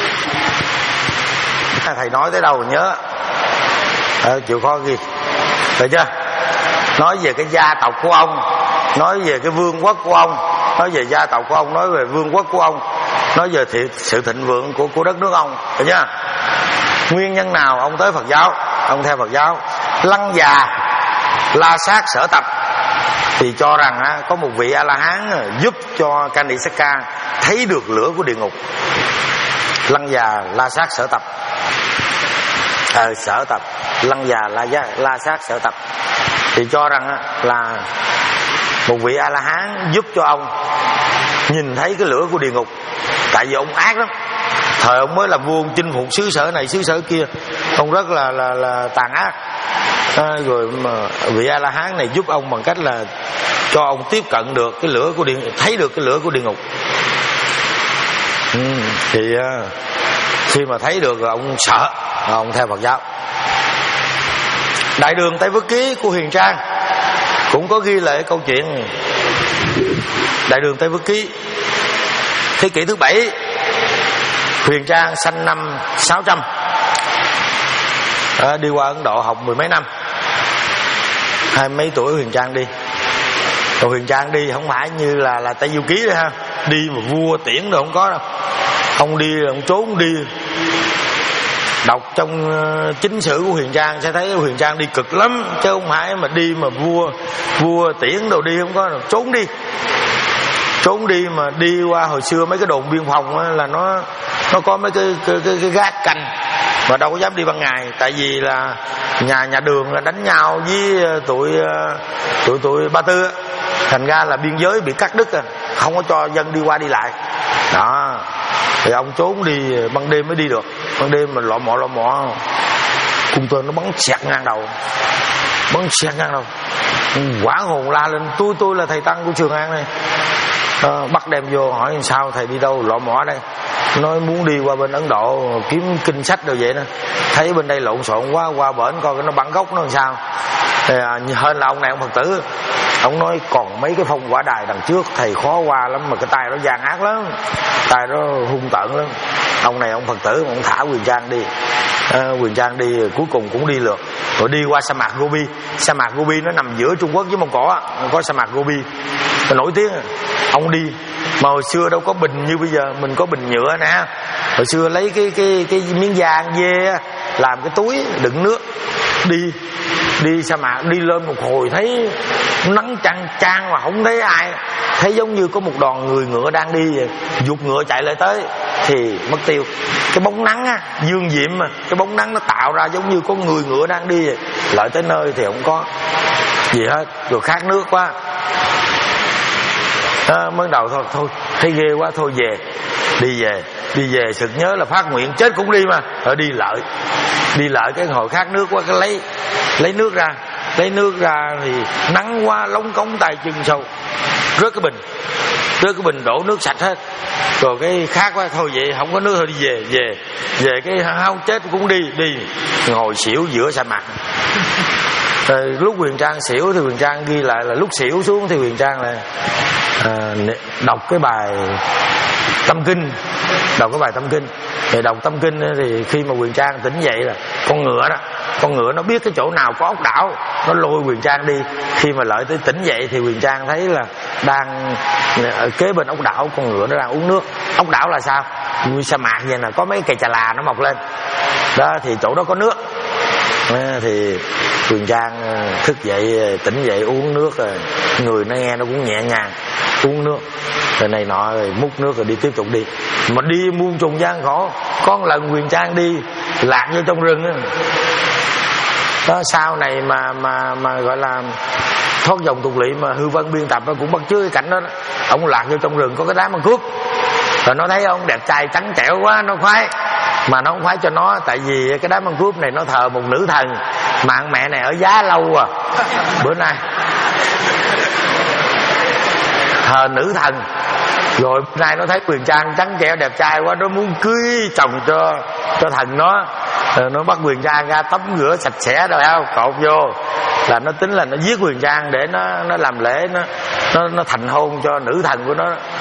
Thầy nói tới đâu nhớ à, chịu khó ghi, được chưa? Nói về cái gia tộc của ông, nói về cái vương quốc của ông, nói về gia tộc của ông, nói về vương quốc của ông, nói về thị, sự thịnh vượng của của đất nước ông, được chưa? Nguyên nhân nào ông tới Phật giáo, ông theo Phật giáo? Lăng già La Sát Sở Tập thì cho rằng á, có một vị A La Hán giúp cho Kanisaka thấy được lửa của địa ngục. Lăng già La Sát Sở Tập, ờ, Sở Tập, Lăng già La, La Sát Sở Tập thì cho rằng á, là một vị A La Hán giúp cho ông nhìn thấy cái lửa của địa ngục. Tại vì ông ác lắm, thời ông mới làm vua, ông chinh phục xứ sở này xứ sở kia, ông rất là là là tàn ác. À, rồi mà vị A La Hán này giúp ông bằng cách là cho ông tiếp cận được cái lửa của địa, thấy được cái lửa của địa ngục. Ừ, thì à, khi mà thấy được rồi ông sợ, rồi ông theo Phật giáo. Đại đường Tây Phước Ký của Huyền Trang cũng có ghi lại câu chuyện Đại đường Tây Phước Ký. Thế kỷ thứ bảy, Huyền Trang sanh năm sáu trăm, à, đi qua Ấn Độ học mười mấy năm. Hai mấy tuổi Huyền Trang đi. Rồi Huyền Trang đi không phải như là là Tây Du Ký đấy ha, đi mà vua tiễn rồi không có đâu. Ông đi ông trốn đi. Đọc trong uh, chính sử của Huyền Trang sẽ thấy Huyền Trang đi cực lắm, chứ không phải mà đi mà vua vua tiễn đồ đi không có đâu. Trốn đi, trốn đi mà đi qua hồi xưa mấy cái đồn biên phòng á, là nó nó có mấy cái cái, cái cái gác canh mà đâu có dám đi ban ngày, tại vì là nhà nhà đường là đánh nhau với tụi tụi tụi Ba Tư á, thành ra là biên giới bị cắt đứt à, không có cho dân đi qua đi lại đó. Thì ông trốn đi, ban đêm mới đi được, ban đêm mà lọ mọ lọ mọ cung tên nó bắn xẹt ngang đầu, bắn xẹt ngang đầu, quảng hồn la lên tôi tôi là thầy tăng của Trường An này. À, bắt đem vô hỏi sao thầy đi đâu, lọ mọ đây, nói muốn đi qua bên Ấn Độ kiếm kinh sách rồi vậy đó, thấy bên đây lộn xộn quá, qua bển coi nó bản gốc nó làm sao. Thì, à, hơn là ông này ông Phật tử, ông nói còn mấy cái phong quả đài đằng trước thầy khó qua lắm, mà cái tay nó gian ác lắm, tay nó hung tợn lắm. Ông này ông Phật tử ông thả Huyền Trang đi. à, Huyền Trang đi cuối cùng cũng đi lượt, rồi đi qua sa mạc Gobi. Sa mạc Gobi nó nằm giữa Trung Quốc với Mông Cổ, có sa mạc Gobi nổi tiếng. Ông đi mà hồi xưa đâu có bình như bây giờ, mình có bình nhựa nè. Hồi xưa lấy cái cái cái miếng da dê làm cái túi đựng nước, đi đi sa mạc, đi lên một hồi thấy nắng chang chang mà không thấy ai, thấy giống như có một đoàn người ngựa đang đi, giục ngựa chạy lại tới thì mất tiêu. Cái bóng nắng á, dương diệm mà cái bóng nắng nó tạo ra giống như có người ngựa đang đi, lại tới nơi thì không có gì hết, rồi khát nước quá. À, mới đầu thôi thôi thấy ghê quá thôi về, đi về đi về sực nhớ là phát nguyện chết cũng đi mà, rồi đi lợi đi lợi cái hồi khát nước quá, cái lấy lấy nước ra lấy nước ra thì nắng quá lóng cống tay chân sâu, rớt cái bình rớt cái bình đổ nước sạch hết, rồi cái khát quá thôi vậy không có nước thôi đi về về về cái không chết cũng đi đi ngồi xỉu giữa sa mạc. Rồi lúc Huyền Trang xỉu thì Huyền Trang ghi lại là lúc xỉu xuống thì Huyền Trang là à, đọc cái bài tâm kinh, đọc cái bài tâm kinh. Thì đọc tâm kinh thì khi mà Huyền Trang tỉnh dậy là con ngựa đó, con ngựa nó biết cái chỗ nào có ốc đảo, nó lôi Huyền Trang đi. Khi mà lợi tới tỉnh dậy thì Huyền Trang thấy là đang ở kế bên ốc đảo, con ngựa nó đang uống nước. Ốc đảo là sao? Như sa mạc vậy nè, có mấy cây chà là nó mọc lên đó, thì chỗ đó có nước. À, thì Huyền Trang thức dậy tỉnh dậy uống nước rồi, người nó nghe nó cũng nhẹ nhàng, uống nước rồi này nọ rồi múc nước rồi đi tiếp tục đi. Mà đi muôn trùng gian khổ, có một lần Huyền Trang đi lạc vô trong rừng đó. Đó, sau này mà mà mà gọi là thoát dòng tục lỵ mà Hư Vân biên tập cũng bắt chước cái cảnh đó, đó. Ông lạc vô trong rừng có cái đám ăn cướp, rồi nó thấy ông đẹp trai trắng trẻo quá nó khoái, mà nó không khoái cho nó, tại vì cái đám ăn cướp này nó thờ một nữ thần mà ăn mẹ này ở giá lâu à, bữa nay thờ nữ thần. Rồi bữa nay nó thấy Huyền Trang trắng trẻo đẹp trai quá, nó muốn cưới chồng cho cho thần nó. Rồi nó bắt Huyền Trang ra tắm rửa sạch sẽ rồi không cột vô, là nó tính là nó giết Huyền Trang để nó nó làm lễ, nó nó nó thành hôn cho nữ thần của nó.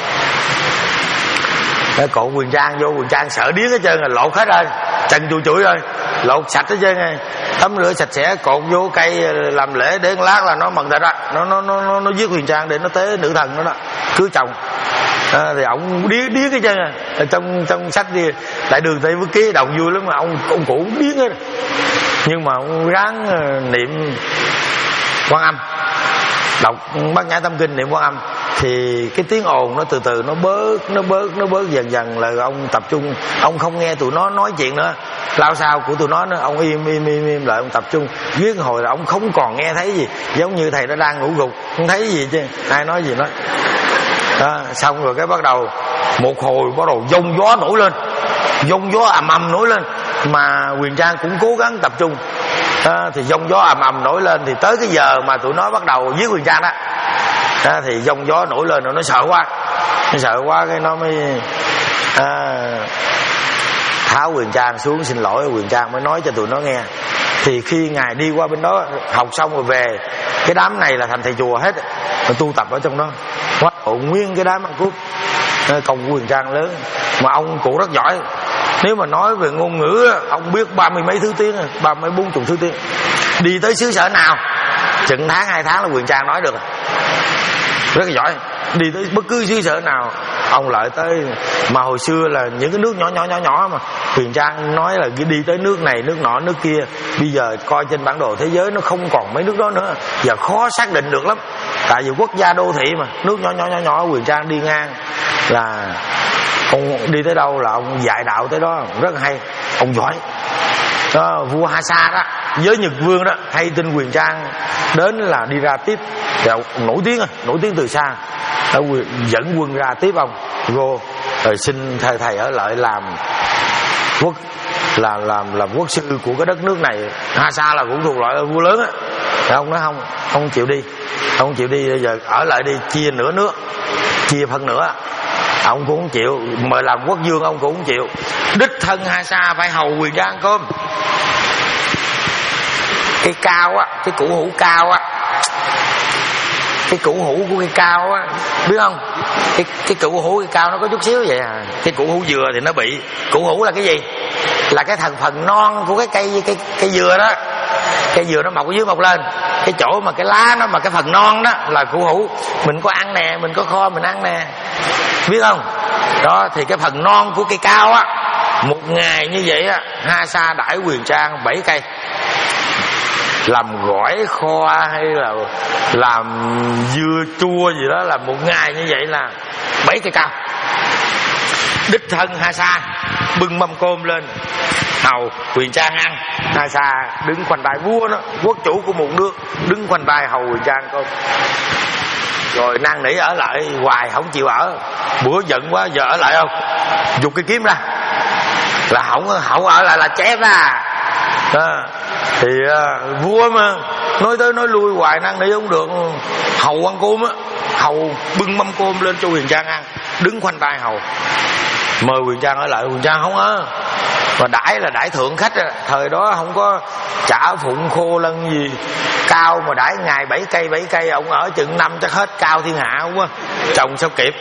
Để cột Huyền Trang vô, Huyền Trang sợ điếc hết trơn rồi, lột hết rồi, trần chùi chùi rồi, lột sạch hết trơn rồi, tắm rửa sạch sẽ, cột vô cây làm lễ để lát là nó mần thịt đó, nó nó nó nó giết Huyền Trang để nó tế nữ thần nó đó, cưới chồng. À, thì ông điếc điếc hết trơn à. Trong trong sách đi Đại Đường Tây Vương Ký đọc vui lắm mà ông ông cụ điếc hết, nhưng mà ông ráng niệm Quan Âm, đọc Bát Nhã Tâm Kinh niệm Quan Âm thì cái tiếng ồn nó từ từ nó bớt nó bớt nó bớt dần dần, là ông tập trung, ông không nghe tụi nó nói chuyện nữa, lao sao của tụi nó nữa, ông im im im im lại, ông tập trung viết hồi là ông không còn nghe thấy gì, giống như thầy nó đang ngủ gục không thấy gì chứ ai nói gì nói đó. Xong rồi cái bắt đầu một hồi bắt đầu giông gió nổi lên, giông gió ầm ầm nổi lên, mà Huyền Trang cũng cố gắng tập trung đó, thì giông gió ầm ầm nổi lên, thì tới cái giờ mà tụi nó bắt đầu giết Huyền Trang đó, đó thì giông gió nổi lên rồi nó sợ quá, nó sợ quá cái nó mới à, tháo Huyền Trang xuống xin lỗi. Huyền Trang mới nói cho tụi nó nghe. Thì khi ngài đi qua bên đó học xong rồi về, cái đám này là thành thầy chùa hết, mà tu tập ở trong đó, quá nguyên cái đám ăn cướp Công của Huyền Trang lớn, mà ông cụ rất giỏi. Nếu mà nói về ngôn ngữ, ông biết ba mươi mấy thứ tiếng, ba mươi bốn chục thứ tiếng. Đi tới xứ sở nào chừng tháng hai tháng là Huyền Trang nói được, rất là giỏi. Đi tới bất cứ xứ sở nào ông lại tới. Mà hồi xưa là những cái nước nhỏ nhỏ nhỏ nhỏ mà Huyền Trang nói là đi tới nước này nước nọ nước kia. Bây giờ coi trên bản đồ thế giới nó không còn mấy nước đó nữa, giờ khó xác định được lắm. Tại vì quốc gia đô thị mà, nước nhỏ nhỏ nhỏ nhỏ Huyền Trang đi ngang là ông đi tới đâu là ông dạy đạo tới đó, rất là hay, ông giỏi đó. Vua Ha Sa đó, với Nhật Vương đó, hay tin Huyền Trang đến là đi ra tiếp, rồi nổi tiếng nổi tiếng từ xa, đã dẫn quân ra tiếp ông vô, rồi xin thầy thầy ở lại làm quốc là làm làm quốc sư của cái đất nước này. Ha Sa là cũng thuộc loại vua lớn á. Ông nói không, không chịu đi, không chịu đi, bây giờ ở lại đi, chia nửa nước, chia phân nửa. Ông cũng không chịu, mời làm quốc vương ông cũng không chịu. Đích thân Ha Sa phải hầu Huyền Trang ăn cơm. Cây cao á, cái củ hũ cao á, cái củ hũ của cây cao á, biết không? Cái cái củ hũ cây cao nó có chút xíu vậy à. Cái củ hũ dừa thì nó bị. Củ hũ là cái gì? Là cái thành phần non của cái cây cây cây dừa đó. Cây dừa nó mọc ở dưới mọc lên, cái chỗ mà cái lá nó mà cái phần non đó là củ hũ. Mình có ăn nè, mình có kho mình ăn nè, biết không? Đó thì cái phần non của cây cao á, một ngày như vậy á, Ha Sa đãi Huyền Trang bảy cây, làm gỏi kho hay là làm dưa chua gì đó, là một ngày như vậy là bảy cây cao. Đích thân Ha Sa bưng mâm cơm lên hầu Huyền Trang ăn. Ha Sa đứng khoanh tay, vua đó, quốc chủ của một nước, đứng khoanh tay hầu Huyền Trang cơm. Rồi năn nỉ ở lại hoài không chịu ở. Bữa giận quá, giờ ở lại không, giục cái kiếm ra, là không không ở lại là chém ra. À, thì uh, vua mà nói tới nói lui hoài năn nỉ không được, hầu ăn cơm á, hầu bưng mâm cơm lên cho Huyền Trang ăn, đứng khoanh tay hầu. Mời Huyền Trang ở lại, Huyền Trang không á. Mà đãi là đãi thượng khách, thời đó không có chả phụng khô lân gì, cao mà đãi ngày bảy cây bảy cây, ông ở chừng năm chắc hết cao thiên hạ không á, chồng sao kịp.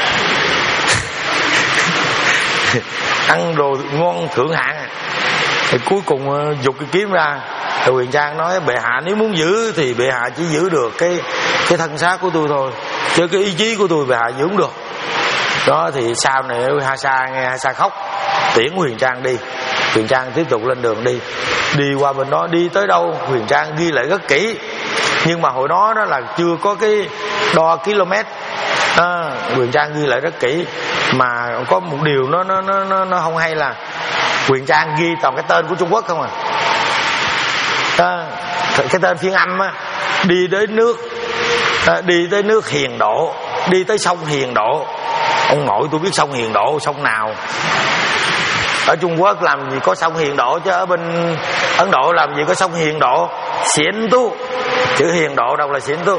Ăn đồ ngon thượng hạng. Thì cuối cùng giục cái kiếm ra. Thì Huyền Trang nói bệ hạ nếu muốn giữ thì bệ hạ chỉ giữ được cái cái thân xác của tôi thôi, chứ cái ý chí của tôi bệ hạ giữ không được. Đó thì sau này Ha Sa nghe Ha Sa khóc, tiễn Huyền Trang đi. Huyền Trang tiếp tục lên đường đi. Đi qua bên đó, đi tới đâu Huyền Trang ghi lại rất kỹ. Nhưng mà hồi đó đó là chưa có cái đo km. À, Huyền Trang ghi lại rất kỹ. Mà có một điều nó nó nó nó không hay là Huyền Trang ghi toàn cái tên của Trung Quốc không à. À, cái tên phiên âm á, đi đến nước à, đi tới nước Hiền Độ, đi tới sông Hiền Độ. Ông nội tôi biết sông Hiền Độ sông nào. Ở Trung Quốc làm gì có sông Hiền Độ, chứ ở bên Ấn Độ làm gì có sông Hiền Độ. Xiển Tu, chữ Hiền Độ đâu là Xiển Tu.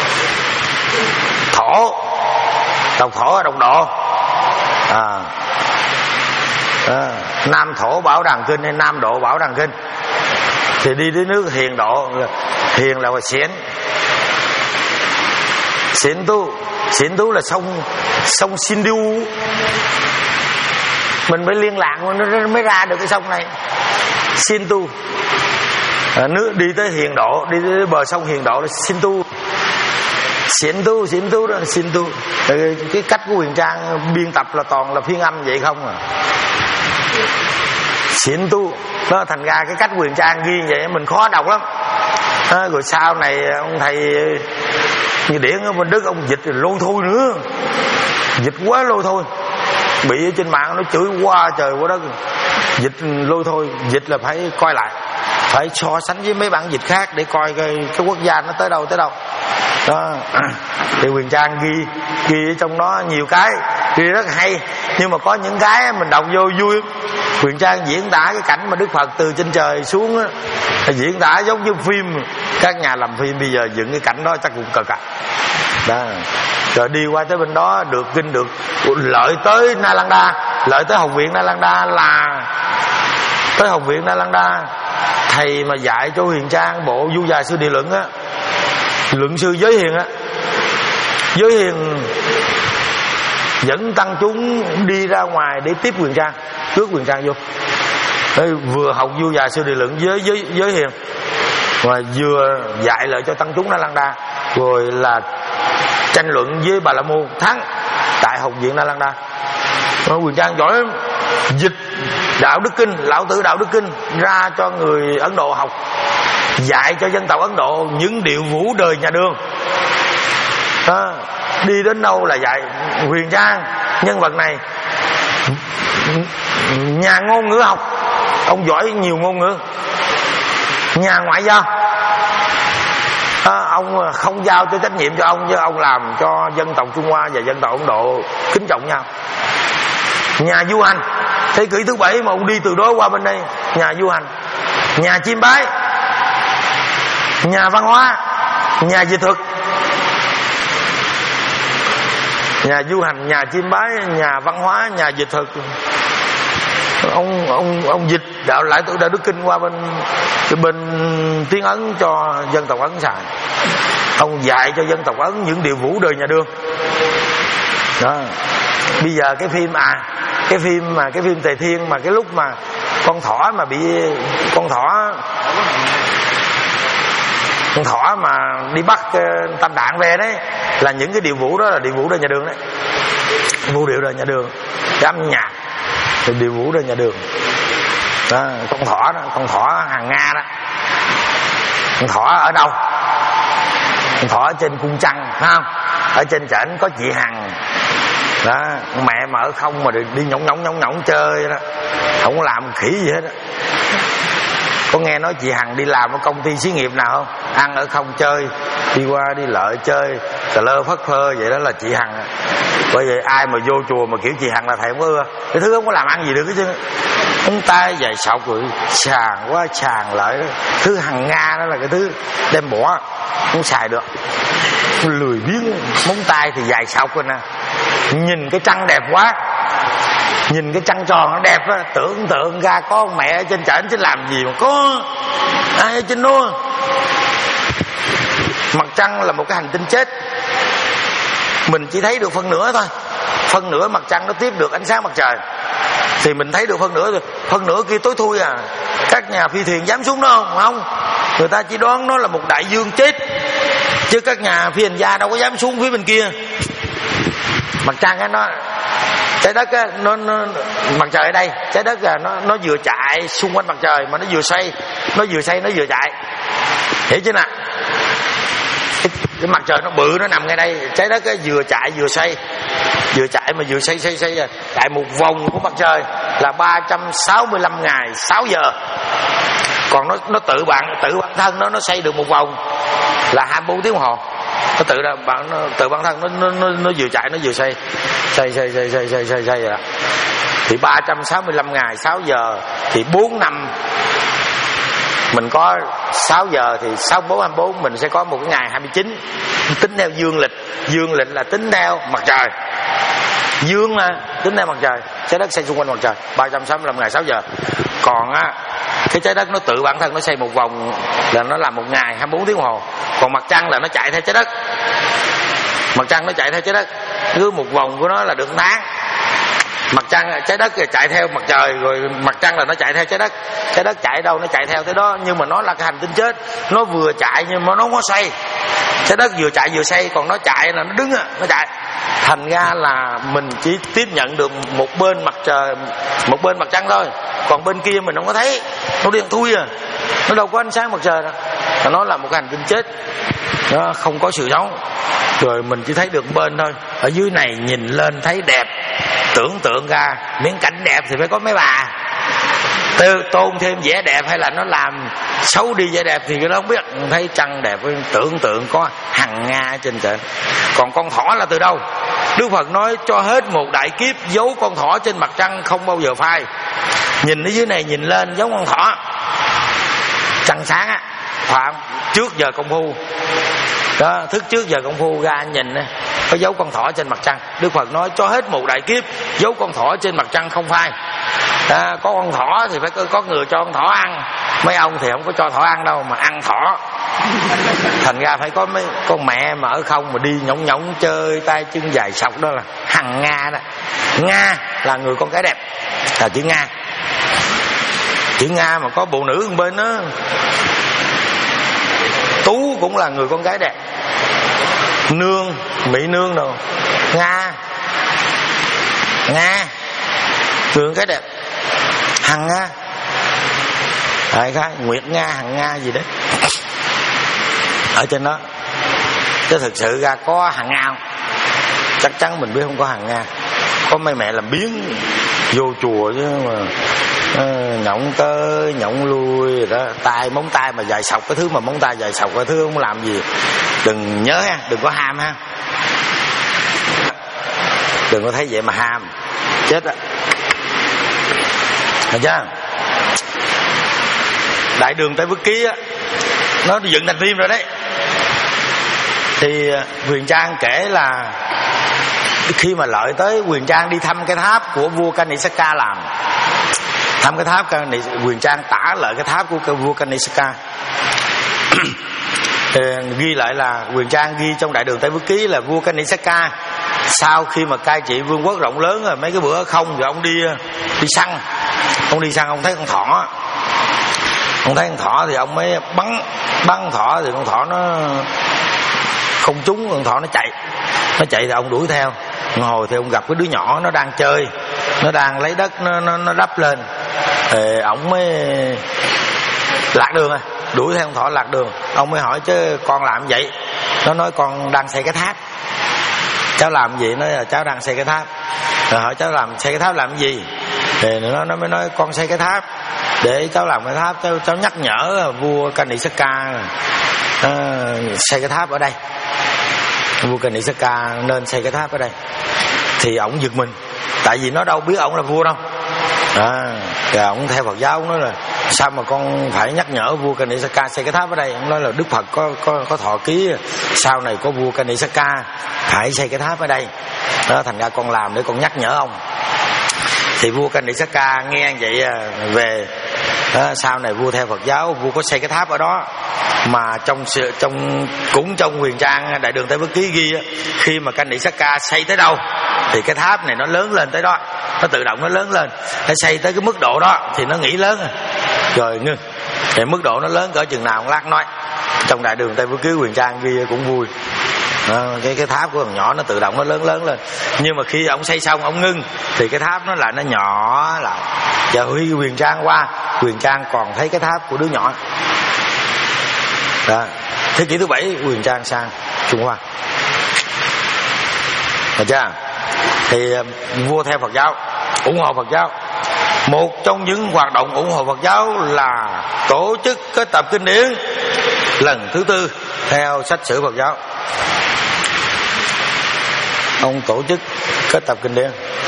Thổ, độc thổ ở Đồng Độ. À, à, Nam Thổ Bảo Đằng Kinh hay Nam Độ Bảo Đằng Kinh. Thì đi đến nước Hiền Độ, Hiền là Xiển. Xiển Tu, Xiển Tu là sông sông Sindhu. Mình mới liên lạc nó mới ra được cái sông này. Sindhu. À, nước đi tới Hiền Độ, đi tới bờ sông Hiền Độ là Sindhu. Xiển Tu, Xiển Tu đó là Sindhu. Cái cách của Huyền Trang biên tập là toàn là phiên âm vậy không à. Xiển Tu đó, thành ra cái cách Huyền Trang ghi vậy mình khó đọc lắm. À, rồi sau này ông thầy như điển ở bên Đức ông dịch rồi lôi thôi nữa, dịch quá lôi thôi, bị ở trên mạng nó chửi quá trời quá đất. Dịch lôi thôi, dịch là phải coi lại, phải so sánh với mấy bản dịch khác để coi cái, cái quốc gia nó tới đâu tới đâu đó. Thì Huyền Trang ghi ghi ở trong đó nhiều cái ghi rất hay, nhưng mà có những cái mình đọc vô vui. Huyền Trang diễn tả cái cảnh mà Đức Phật từ trên trời xuống á, diễn tả giống như phim. Các nhà làm phim bây giờ dựng cái cảnh đó chắc cũng cực à. Đó. Rồi đi qua tới bên đó được kinh được lợi tới Nalanda, lợi tới học viện Nalanda là tới học viện Nalanda, thầy mà dạy cho Huyền Trang bộ Du Già Sư Địa Luận á, luận sư Giới Hiền á. Giới Hiền dẫn tăng chúng đi ra ngoài để tiếp Huyền Trang, trước Huyền Trang vô. Đấy, vừa học vua già sư địa lượng với với với hiền, và vừa dạy lại cho tăng chúng Na Lan Đa, rồi là tranh luận với Bà La Môn thắng tại học viện Na Lan Đa. Huyền Trang giỏi lắm, dịch đạo đức kinh, lão tử đạo đức kinh ra cho người Ấn Độ học, dạy cho dân tộc Ấn Độ những điệu vũ đời nhà Đường. À, đi đến đâu là dạy. Huyền Trang nhân vật này nhà ngôn ngữ học, ông giỏi nhiều ngôn ngữ, nhà ngoại giao. À, ông không giao cho trách nhiệm cho ông, chứ ông làm cho dân tộc Trung Hoa và dân tộc Ấn Độ kính trọng nhau. Nhà du hành, thế kỷ thứ bảy mà ông đi từ đó qua bên đây. Nhà du hành, nhà chiêm bái, nhà văn hóa, nhà dịch thuật. Nhà du hành, nhà chiêm bái, nhà văn hóa, nhà dịch thuật. Ông ông ông dịch đạo lại tự đạo đức kinh qua bên bên tiếng Ấn cho dân tộc Ấn xài. Ông dạy cho dân tộc Ấn những điệu vũ đời nhà Đường. Đó. Bây giờ cái phim à cái phim mà cái phim Tề Thiên mà cái lúc mà con thỏ mà bị con thỏ con thỏ mà đi bắt uh, Tam Đạn về đấy, là những cái điệu vũ đó là điệu vũ đời nhà Đường đấy, vũ điệu đời nhà Đường, cái âm nhạc thì điệu vũ đời nhà Đường. Đó, con thỏ đó, con thỏ hàng Nga đó. Con thỏ ở đâu? Con thỏ ở trên cung trăng, phải không? Ở trên trển có chị Hằng đó, mẹ mà ở không mà đi nhõng nhõng nhõng nhõng chơi đó, không có làm khỉ gì hết đó. Có nghe nói chị Hằng đi làm ở công ty xí nghiệp nào không? Ăn ở không chơi, đi qua đi lợi chơi, cà lơ phất phơ vậy đó là chị Hằng. Bởi vậy ai mà vô chùa mà kiểu chị Hằng là thầy không có ưa. Cái thứ không có làm ăn gì được hết chứ. Móng tay dài sọc rồi sàn quá sàn lại đó. Thứ Hằng Nga đó là cái thứ đem bỏ, không xài được, lười biếng. Móng tay thì dài sọc rồi nè, nhìn cái trăng đẹp quá, nhìn cái trăng tròn nó đẹp á, tưởng tượng ra có ông mẹ ở trên trển chứ làm gì mà có ai ở trên đó. Mặt trăng là một cái hành tinh chết, mình chỉ thấy được phân nửa thôi, phân nửa mặt trăng nó tiếp được ánh sáng mặt trời thì mình thấy được phân nửa rồi, phân nửa kia tối thui à. Các nhà phi thuyền dám xuống đó không? Không, người ta chỉ đoán nó là một đại dương chết, chứ các nhà phi hành gia đâu có dám xuống phía bên kia. Mặt trăng á, nó trái đất á, nó, nó mặt trời ở đây, trái đất à, nó nó vừa chạy xung quanh mặt trời mà nó vừa xoay, nó vừa xoay nó vừa chạy, hiểu chưa nào? Cái, cái mặt trời nó bự, nó nằm ngay đây, trái đất á, vừa chạy vừa xoay, vừa chạy mà vừa xoay xoay xoay à. Chạy một vòng của mặt trời là ba trăm sáu mươi lăm ngày sáu giờ, còn nó nó tự bạn tự bản thân nó nó xoay được một vòng là hai mươi bốn tiếng đồng hồ. Nó tự ra bạn nó tự bản thân nó nó nó, nó vừa chạy nó vừa xoay xoay xoay xoay xoay xoay xoay xoay vậy đó. Thì ba trăm sáu mươi lăm ngày sáu giờ thì bốn năm mình có sáu giờ thì sáu bốn hai mươi bốn mình sẽ có một cái ngày hai mươi chín, tính theo dương lịch. Dương lịch là tính theo mặt trời, dương mà tính theo mặt trời, trái đất xoay xung quanh mặt trời ba trăm sáu mươi lăm ngày sáu giờ. Còn á cái trái đất nó tự bản thân nó xoay một vòng là nó làm một ngày hai mươi bốn tiếng đồng hồ. Còn mặt trăng là nó chạy theo trái đất, mặt trăng nó chạy theo trái đất, cứ một vòng của nó là được tháng. Mặt trăng trái đất thì chạy theo mặt trời, rồi mặt trăng là nó chạy theo trái đất. Trái đất chạy đâu nó chạy theo tới đó, nhưng mà nó là cái hành tinh chết, nó vừa chạy nhưng mà nó không có xoay. Trái đất vừa chạy vừa xoay, còn nó chạy là nó đứng á, nó chạy. Thành ra là mình chỉ tiếp nhận được một bên mặt trời, một bên mặt trăng thôi, còn bên kia mình không có thấy, nó đen thui à, nó đâu có ánh sáng mặt trời đâu. Nó là một cái hành tinh chết, nó không có sự sống, rồi mình chỉ thấy được bên thôi. Ở dưới này nhìn lên thấy đẹp, tưởng tượng ra miếng cảnh đẹp thì phải có mấy bà Tư, tôn thêm vẻ đẹp hay là nó làm xấu đi vẻ đẹp thì cái đó không biết. Thấy trăng đẹp, tưởng tượng có Hằng Nga trên trời. Còn con thỏ là từ đâu? Đức Phật nói cho hết một đại kiếp giấu con thỏ trên mặt trăng không bao giờ phai. Nhìn ở dưới này nhìn lên giống con thỏ, trăng sáng á, khoảng trước giờ công phu đó, thức trước giờ công phu ra nhìn có dấu con thỏ trên mặt trăng. Đức Phật nói cho hết một đại kiếp dấu con thỏ trên mặt trăng không phai. À, có con thỏ thì phải có, có người cho con thỏ ăn. Mấy ông thì không có cho thỏ ăn đâu mà ăn thỏ. Thành ra phải có mấy con mẹ mà ở không mà đi nhõng nhõng chơi tay chân dài sọc, đó là Hằng Nga đó. Nga là người con gái đẹp, là chữ Nga. Chữ Nga mà có bộ nữ bên đó. Tú cũng là người con gái đẹp. Nương, Mỹ Nương đâu, Nga, Nga, người con gái đẹp. Hằng Nga, đại khái Nguyệt Nga, Hằng Nga gì đấy ở trên đó. Chứ thực sự ra có Hằng Nga không? Chắc chắn mình biết không có Hằng Nga. Có mấy mẹ làm biến vô chùa chứ mà à, nhõng tới nhõng lui rồi đó, tay móng tay mà dài sọc, cái thứ mà móng tay dài sọc cái thứ không làm gì. Đừng nhớ ha, đừng có ham ha, đừng có thấy vậy mà ham chết á, hiểu chưa? Đại Đường Tây Bất Ký á, nó dựng thành phim rồi đấy. Thì Huyền Trang kể là khi mà Lợi tới, Huyền Trang đi thăm cái tháp của vua Kanisaka làm. Thăm cái tháp, Huyền Trang tả lại cái tháp của vua Kanisaka. Ghi lại là Huyền Trang ghi trong Đại Đường Tây Bất Ký là vua Kanisaka sau khi mà cai trị vương quốc rộng lớn rồi, mấy cái bữa không rồi ông đi đi săn. Ông đi săn ông thấy con thỏ, ông thấy con thỏ thì ông mới bắn bắn con thỏ, thì con thỏ nó không trúng, con thỏ nó chạy, nó chạy thì ông đuổi theo. Ngồi thì ông gặp cái đứa nhỏ nó đang chơi, nó đang lấy đất nó nó, nó đắp lên, thì ông mới lạc đường rồi, đuổi theo con thỏ lạc đường. Ông mới hỏi chứ con làm vậy? Nó nói con đang xây cái tháp. Cháu làm gì? Nói là cháu đang xây cái tháp. Rồi hỏi cháu làm xây cái tháp làm gì? Thì nó nó mới nói con xây cái tháp để cháu làm cái tháp, cháu, cháu nhắc nhở vua Kanisaka uh, xây cái tháp ở đây. Vua Kanisaka nên xây cái tháp ở đây. Thì ổng giật mình, tại vì nó đâu biết ổng là vua đâu. À, rồi ổng theo Phật giáo, ổng nói là sao mà con phải nhắc nhở vua Kanisaka xây cái tháp ở đây? Ổng nói là Đức Phật có có có thọ ký sau này có vua Kanisaka phải xây cái tháp ở đây. Đó, thành ra con làm để con nhắc nhở ông. Thì vua Kanisaka nghe vậy về, đó, sau này vua theo Phật giáo, vua có xây cái tháp ở đó. Mà trong trong cũng trong Huyền Trang Đại Đường Tây Bất Ký ghi, khi mà Kanisaka xây tới đâu thì cái tháp này nó lớn lên tới đó, nó tự động nó lớn lên. Nó xây tới cái mức độ đó thì nó nghĩ lớn rồi, rồi ngưng. Thì mức độ nó lớn cỡ chừng nào lát nói. Trong Đại Đường Tây Bất Ký Huyền Trang ghi cũng vui. À, cái cái tháp của thằng nhỏ nó tự động nó lớn lớn lên. Nhưng mà khi ông xây xong ông ngưng thì cái tháp nó lại nó nhỏ lại. Giờ khi Huyền Trang qua, Huyền Trang còn thấy cái tháp của đứa nhỏ. Đó. Thế kỷ thứ bảy Huyền Trang sang Trung Hoa, được chưa? Thì vua theo Phật giáo, ủng hộ Phật giáo. Một trong những hoạt động ủng hộ Phật giáo là tổ chức kết tập kinh điển lần thứ tư theo sách sử Phật giáo. Ông tổ chức kết tập kinh điển,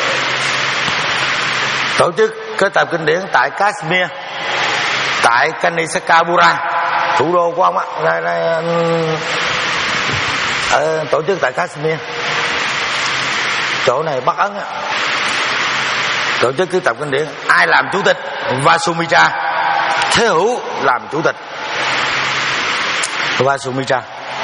tổ chức kết tập kinh điển tại Kashmir, tại Kanisakapura, thủ đô của ông á, đây, đây, ở, tổ chức tại Kashmir, chỗ này Bắc Ấn á, tổ chức kết tập kinh điển. Ai làm chủ tịch? Vasumitra Thế Hữu làm chủ tịch. Vasumitra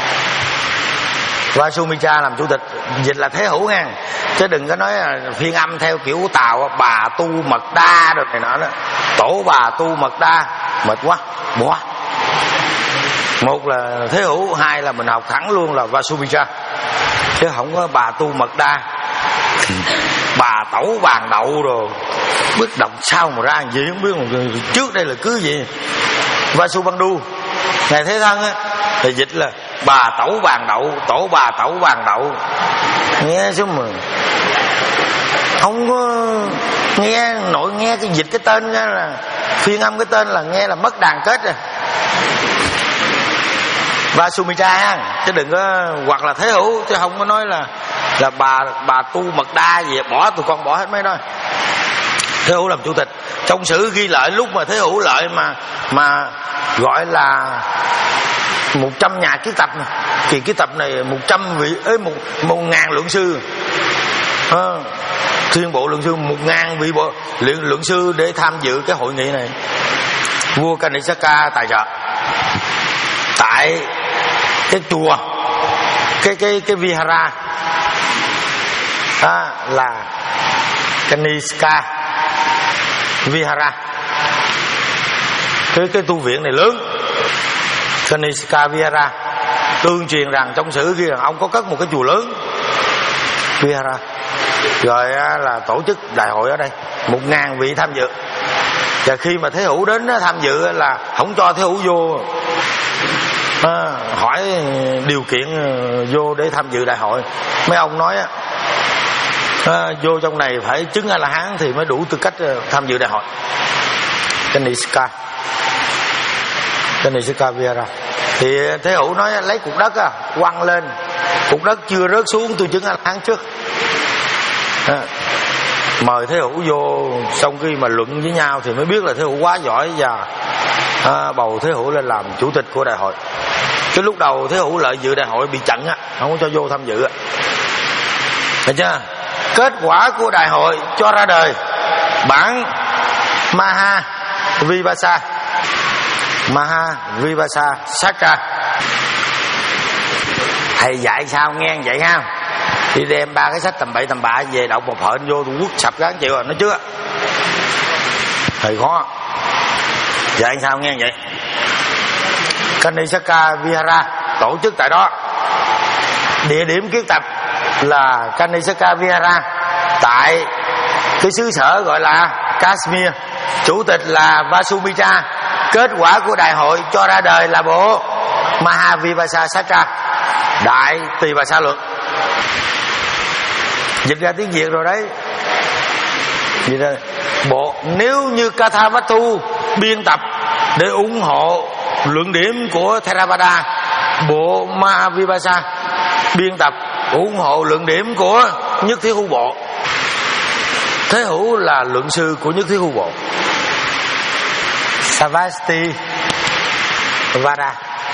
Vasumitra làm chủ tịch, dịch là Thế Hữu nha, chứ đừng có nói là phiên âm theo kiểu của Tàu, bà tu mật đa rồi này nọ đó. Tổ bà tu mật đa mệt quá, bỏ. Một là Thế Hữu, hai là mình học thẳng luôn là Vasumitra, chứ không có bà tu mật đa. Bà tẩu bàn đậu rồi biết đọc sao mà ra gì không biết. Một trước đây là cứ gì Vasubandhu Ngài Thế Thân á, thì dịch là bà tẩu bàn đậu, tổ bà tẩu bàn đậu. Nghe chứ mà không có nghe nội nghe cái dịch cái tên ra là phiên âm cái tên là nghe là mất đàn kết rồi. Vasumitra ha, chứ đừng có hoặc là Thế Hữu, chứ không có nói là là bà bà tu mật đa gì, bỏ tụi con bỏ hết mấy đó. Thế Hữu làm chủ tịch. Trong sử ghi lại lúc mà Thế Hữu lợi mà mà gọi là một trăm nhà kiết tập, thì kiết tập này một trăm vị ấy một một ngàn luận sư, à, thiên bộ luận sư một ngàn vị bộ luận luận sư để tham dự cái hội nghị này. Vua Kanisaka tài trợ tại tại cái chùa, cái cái cái vihara đó là Kaniska Vihara. Cái cái tu viện này lớn, Kaniska Vihara. Tương truyền rằng trong sử ghi rằng ông có cất một cái chùa lớn Vihara, rồi là tổ chức đại hội ở đây, một ngàn vị tham dự. Và khi mà Thế Hữu đến tham dự là không cho Thế Hữu vô, à, hỏi điều kiện vô để tham dự đại hội. Mấy ông nói à, vô trong này phải chứng A La Hán thì mới đủ tư cách tham dự đại hội. Kaniska Kaniska Vihara. Thì Thế Hữu nói lấy cục đất á, quăng lên, cục đất chưa rớt xuống tôi chứng A La Hán trước. À, mời Thế Hữu vô, xong khi mà luận với nhau thì mới biết là Thế Hữu quá giỏi, và à, bầu Thế Hữu lên làm chủ tịch của đại hội. Cái lúc đầu Thế Hữu lợi dự đại hội bị chặn á, không có cho vô tham dự á. Thấy chưa? Kết quả của đại hội cho ra đời bản Maha Vipassa Maha Vipassa Satra. Thầy dạy sao nghe vậy ha? Đi đem ba cái sách tầm bậy tầm bạ về đọc một hệnh vô tôi quất sập gán chịu rồi, nói chưa? Thầy khó dạy sao nghe vậy? Kaniska Vihara tổ chức tại đó. Địa điểm kiến tập là Kaniska Vihara tại cái xứ sở gọi là Kashmir. Chủ tịch là Vasubhitra. Kết quả của đại hội cho ra đời là bộ Mahavipassa Satra, Đại Tỳ Bà Sa Luận. Dịch ra tiếng Việt rồi đấy. Dịch ra, bộ nếu như Kathavattu biên tập để ủng hộ luận điểm của Theravada, bộ Mahavipassa biên tập ủng hộ luận điểm của Nhất Thiết Hữu Bộ. Thế Hữu là luận sư của Nhất Thiết Hữu Bộ. Savasti Vada,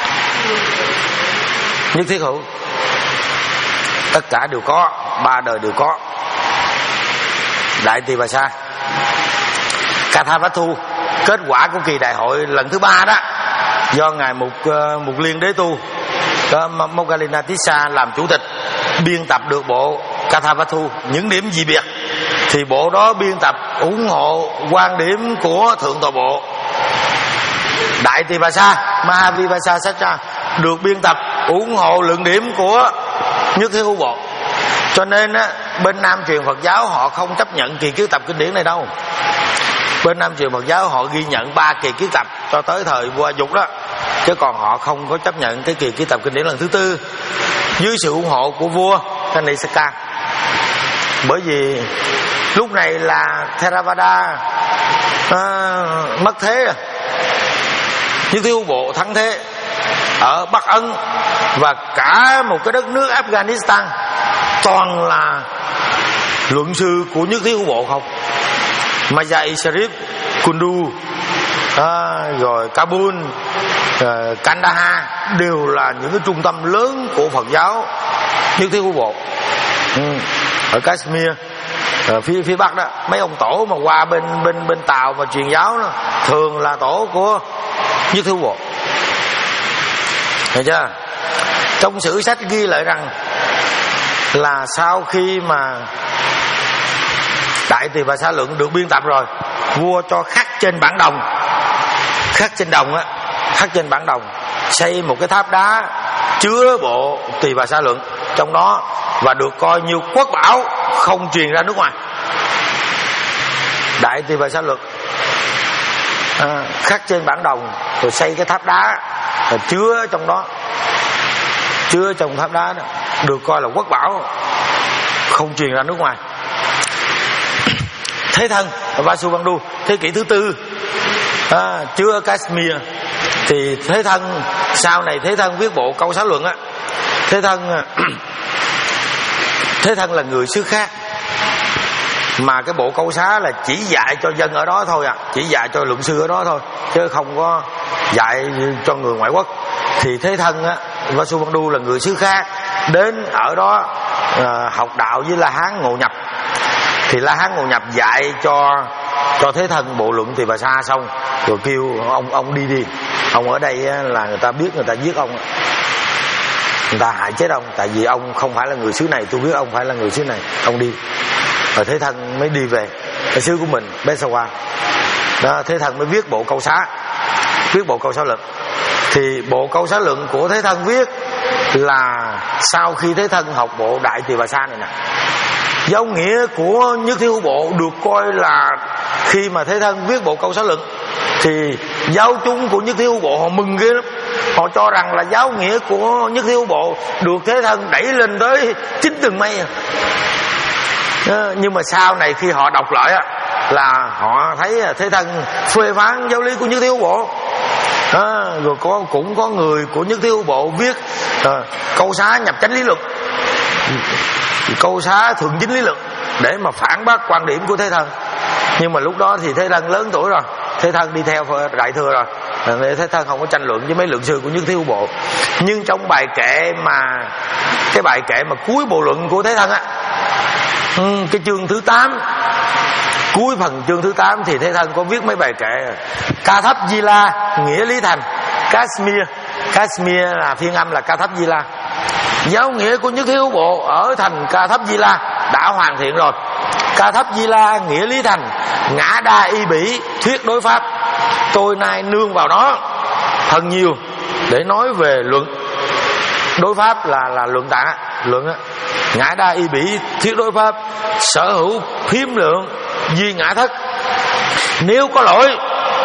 Nhất Thiết Hữu, tất cả đều có, ba đời đều có. Đại Tỳ Bà Sa Kathavattu, kết quả của kỳ đại hội lần thứ ba đó, do ngài Mục Mục Liên Đế Tu Moggallina Tissa làm chủ tịch, biên tập được bộ Kathavattu. Những điểm gì biệt thì bộ đó biên tập ủng hộ quan điểm của Thượng Tọa Bộ. Đại Tỳ Bà Sa Mahavipassa Satra được biên tập ủng hộ luận điểm của Nhất Thiết Hữu Bộ. Cho nên á, bên Nam truyền Phật giáo họ không chấp nhận kỳ kiết tập kinh điển này đâu. Bên Nam truyền Phật giáo họ ghi nhận ba kỳ kiết tập cho tới thời vua Dục đó, chứ còn họ không có chấp nhận cái kỳ kiết tập kinh điển lần thứ tư dưới sự ủng hộ của vua Kaniska. Bởi vì lúc này là Theravada à, mất thế rồi, Nhất Thiết Hữu Bộ thắng thế ở Bắc Ấn, và cả một cái đất nước Afghanistan toàn là luận sư của Nhất Thiết Hữu Bộ không. Mazar-i Sharif, Kundu, à, rồi Kabul, à, Kandahar đều là những cái trung tâm lớn của Phật giáo Nhất Thiết Hữu Bộ. Ừ. Ở Kashmir, ở phía phía Bắc đó, mấy ông tổ mà qua bên bên bên Tàu mà truyền giáo đó, thường là tổ của Nhất Thiết Hữu Bộ. Thấy chưa? Trong sử sách ghi lại rằng là sau khi mà Đại Tỳ Bà Sa Luận được biên tập rồi, vua cho khắc trên bản đồng, khắc trên đồng á, khắc trên bản đồng, xây một cái tháp đá chứa bộ Tỳ Bà Sa Luận trong đó, và được coi như quốc bảo, không truyền ra nước ngoài. Đại Tỳ Bà Sa Luận à, khắc trên bản đồng, rồi xây cái tháp đá, rồi chứa trong đó, chứa trong tháp đá đó, được coi là quốc bảo, không truyền ra nước ngoài. Thế Thân Vasubandhu thế kỷ thứ tư à, chứa ở Kashmir. Thì Thế Thân sau này Thế Thân viết bộ Câu Xá Luận á. Thế Thân Thế Thân là người xứ khác, mà cái bộ Câu Xá là chỉ dạy cho dân ở đó thôi à, chỉ dạy cho luận sư ở đó thôi, chứ không có dạy cho người ngoại quốc. Thì Thế Thân á, Vasubandhu là người xứ khác, đến ở đó à, học đạo với La Hán Ngộ Nhập. Thì La Hán Ngộ Nhập dạy cho cho Thế Thân bộ luận Tỳ Bà Sa xong, rồi kêu ông ông đi đi Ông ở đây là người ta biết người ta giết ông, người ta hại chết ông. Tại vì ông không phải là người xứ này, tôi biết ông phải là người xứ này. Ông đi rồi Thế Thân mới đi về cái xứ của mình, Besawa đó. Thế Thân mới viết bộ Câu Xá, viết bộ Câu Xá Luận. Thì bộ Câu Xá Luận của Thế Thân viết là sau khi Thế Thân học bộ Đại Tỳ Bà Sa này nè. Giáo nghĩa của Nhất Thiết Hữu Bộ được coi là khi mà Thế Thân viết bộ Câu Xá Luận thì giáo chúng của Nhất Thiết Hữu Bộ họ mừng ghê lắm. Họ cho rằng là giáo nghĩa của Nhất Thiết Hữu Bộ được Thế Thân đẩy lên tới chín tầng mây à. Nhưng mà sau này khi họ đọc lại á, là họ thấy Thế Thân phê phán giáo lý của Nhất Thiết Hữu Bộ. À, rồi có cũng có người của Nhất Thiết Hữu Bộ viết à, Câu Xá nhập chánh lý luận, Câu Xá thượng chính lý luận để mà phản bác quan điểm của Thế Thân. Nhưng mà lúc đó thì Thế Thân lớn tuổi rồi, Thế Thân đi theo Đại Thừa rồi, Thế Thân không có tranh luận với mấy lượng sư của Nhất Thiết Hữu Bộ. Nhưng trong bài kệ mà cái bài kệ mà cuối bộ luận của Thế Thân á, cái chương thứ tám, cuối phần chương thứ tám thì Thế Thân có viết mấy bài kệ Ca Thấp Di La, nghĩa lý thành Kashmir. Kashmir là phiên âm là Ca Thấp Di La. Giáo nghĩa của Nhất Thiết Hữu Bộ ở thành Ca Thấp Di La đã hoàn thiện rồi. Ca Thấp Di La nghĩa lý thành ngã đa y bỉ thuyết đối pháp. Tôi nay nương vào nó thần nhiều để nói về luận đối pháp, là là luận tạng á, luận á. Ngã đa y bỉ thuyết đối pháp, sở hữu phiếm lượng duy ngã thất. Nếu có lỗi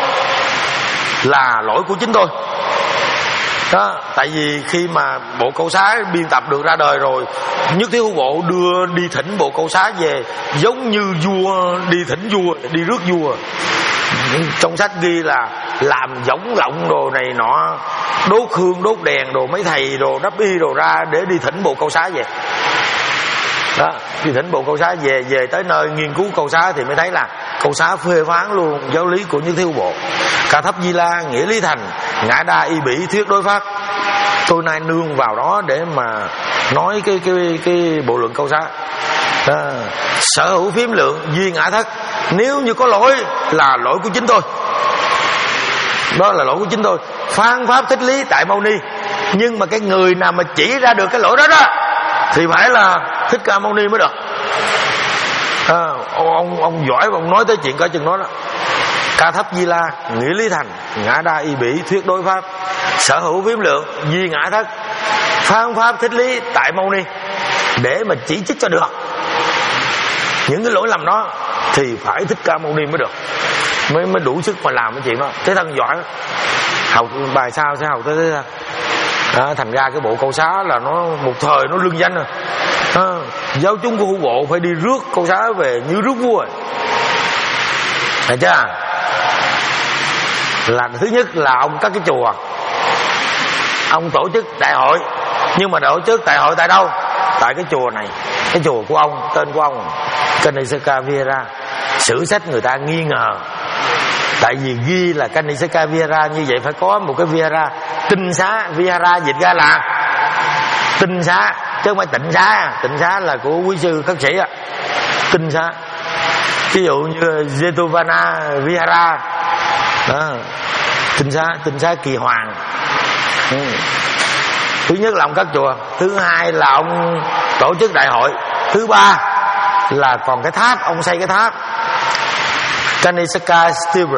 là lỗi của chính tôi đó. Tại vì khi mà bộ Câu Xá biên tập được ra đời rồi, Nhất Thiết Hữu Bộ đưa đi thỉnh bộ Câu Xá về giống như vua đi thỉnh vua, đi rước vua. Trong sách ghi là làm võng lọng đồ này nọ, đốt hương đốt đèn đồ, mấy thầy đồ đắp y đồ ra để đi thỉnh bộ Câu Xá về đó. Đi thỉnh bộ Câu Xá về, về tới nơi nghiên cứu Câu Xá thì mới thấy là Câu Xá phê phán luôn giáo lý của Nhất Thiết Hữu Bộ. Ca Thấp Di La nghĩa lý thành ngã đa y bỉ thuyết đối pháp. Tôi nay nương vào đó để mà nói cái cái cái bộ luận Câu Xá đó. Sở hữu phiếm lượng duy ngã thất. Nếu như có lỗi là lỗi của chính tôi, đó là lỗi của chính tôi. Phán pháp thích lý tại Mâu Ni. Nhưng mà cái người nào mà chỉ ra được cái lỗi đó đó thì phải là Thích Ca Mâu Ni mới được. À, ông ông giỏi và ông nói tới chuyện cỡ chừng đó đó. Ca Thấp Di La nghĩa lý thành ngã đa y bỉ thuyết đối pháp, sở hữu phiếm lượng duy ngã thất, phán pháp thích lý tại Mâu Ni để mà chỉ trích cho được những cái lỗi lầm đó thì phải Thích Ca Mâu Ni mới được, mới mới đủ sức mà làm cái chuyện đó. Thế Thân giỏi, học bài sao sẽ học tới Thế Thân. À, thành ra cái bộ Câu Xá là nó một thời nó lưng danh rồi. À, giáo chúng của Hữu Bộ phải đi rước Câu Xá về như rước vua. Thấy chưa? Là thứ nhất là ông cất cái chùa, ông tổ chức đại hội. Nhưng mà tổ chức đại hội tại đâu? Tại cái chùa này, cái chùa của ông, tên của ông Kanisaka Vihara. Sử sách người ta nghi ngờ, tại vì ghi là Kanisaka Vihara, như vậy phải có một cái Vihara. Tinh xá, Vihara dịch ra là tinh xá chứ không phải tịnh xá. Tịnh xá là của quý sư khất sĩ á, tinh xá. Ví dụ như Jetuvana Vihara đó, tinh xá, tinh xá Kỳ Hoàng. Ừ. Thứ nhất là ông cất chùa, thứ hai là ông tổ chức đại hội, thứ ba là còn cái tháp, ông xây cái tháp Kanisaka Stupa.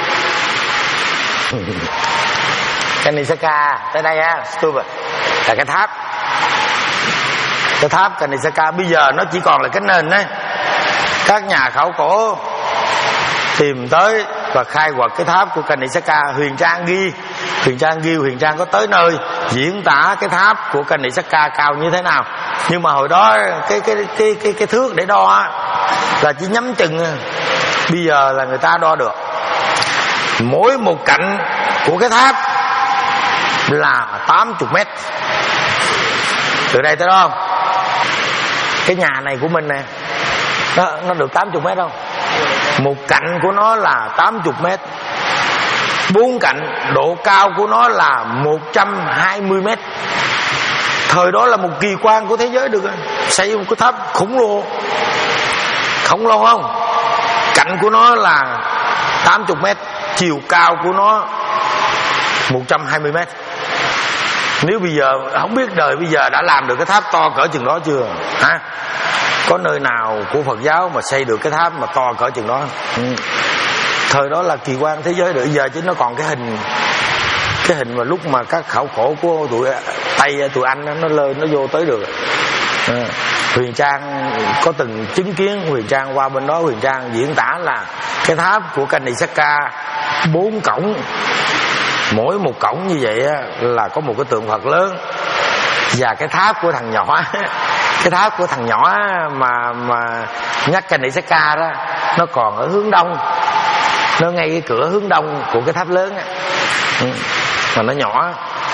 Kanisaka tới đây á, Stupa là cái tháp. Cái tháp Kanisaka bây giờ nó chỉ còn là cái nền đấy. Các nhà khảo cổ tìm tới và khai quật cái tháp của Kanisaka. Huyền Trang ghi, Huyền Trang ghi, Huyền Trang có tới nơi diễn tả cái tháp của Kanisaka cao như thế nào. Nhưng mà hồi đó cái cái cái cái cái thước để đo á là chỉ nhắm chừng. Bây giờ là người ta đo được. Mỗi một cạnh của cái tháp là tám mươi mét. Từ đây tới đó không? Cái nhà này của mình nè, nó, nó được tám mươi mét không? Một cạnh của nó là tám mươi mét. Bốn cạnh độ cao của nó là một trăm hai mươi mét. Thời đó là một kỳ quan của thế giới được rồi. Xây một cái tháp khủng lồ. Khổng lồ không? Cạnh của nó là tám mươi mét, chiều cao của nó một trăm hai mươi mét. Nếu bây giờ không biết đời bây giờ đã làm được cái tháp to cỡ chừng đó chưa hả? Có nơi nào của Phật giáo mà xây được cái tháp mà to cỡ chừng đó? Ừ. Thời đó là kỳ quan thế giới, được giờ chứ nó còn cái hình cái hình mà lúc mà các khảo cổ của tụi Tây, tụi Anh nó lên nó vô tới được. À, Huyền Trang có từng chứng kiến, Huyền Trang qua bên đó, Huyền Trang diễn tả là cái tháp của Kanisaka bốn cổng, mỗi một cổng như vậy là có một cái tượng Phật lớn, và cái tháp của thằng nhỏ cái tháp của thằng nhỏ mà mà nhắc Kanisaka đó, nó còn ở hướng đông, nó ngay cái cửa hướng đông của cái tháp lớn á, ừ. mà nó nhỏ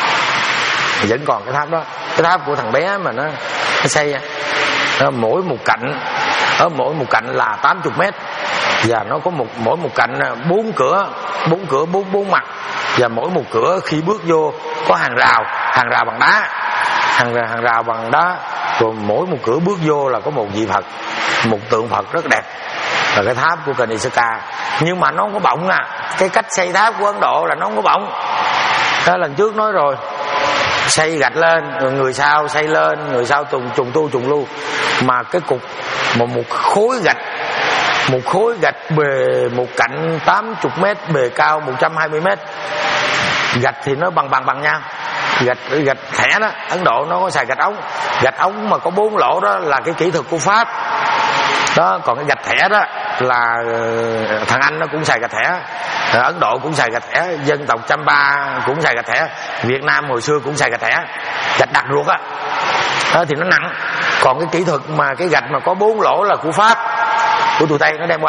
vẫn còn cái tháp đó. Cái tháp của thằng bé mà nó, nó xây nó mỗi một cạnh, ở mỗi một cạnh là tám mươi mét, và nó có một mỗi một cạnh bốn cửa, bốn cửa bốn bốn mặt, và mỗi một cửa khi bước vô có hàng rào, hàng rào bằng đá, hàng hàng rào bằng đá, rồi mỗi một cửa bước vô là có một vị Phật, một tượng Phật rất đẹp, là cái tháp của Kanisaka. Nhưng mà nó không có bọng à, cái cách xây tháp của Ấn Độ là nó không có bọng. Đó, lần trước nói rồi, xây gạch lên, rồi người sau xây lên, người sau trùng trùng tu trùng lưu, mà cái cục một một khối gạch, một khối gạch bề một cạnh tám mươi mét, bề cao một trăm hai mươi mét. Gạch thì nó bằng bằng bằng nhau. Gạch gạch thẻ đó, Ấn Độ nó có xài gạch ống, gạch ống mà có bốn lỗ đó là cái kỹ thuật của Pháp đó. Còn cái gạch thẻ đó là thằng Anh nó cũng xài gạch thẻ, Ấn Độ cũng xài gạch thẻ, dân tộc Champa cũng xài gạch thẻ, Việt Nam hồi xưa cũng xài gạch thẻ, gạch đặc ruột á đó, thì nó nặng. Còn cái kỹ thuật mà cái gạch mà có bốn lỗ là của Pháp, của tụi Tây nó đem qua.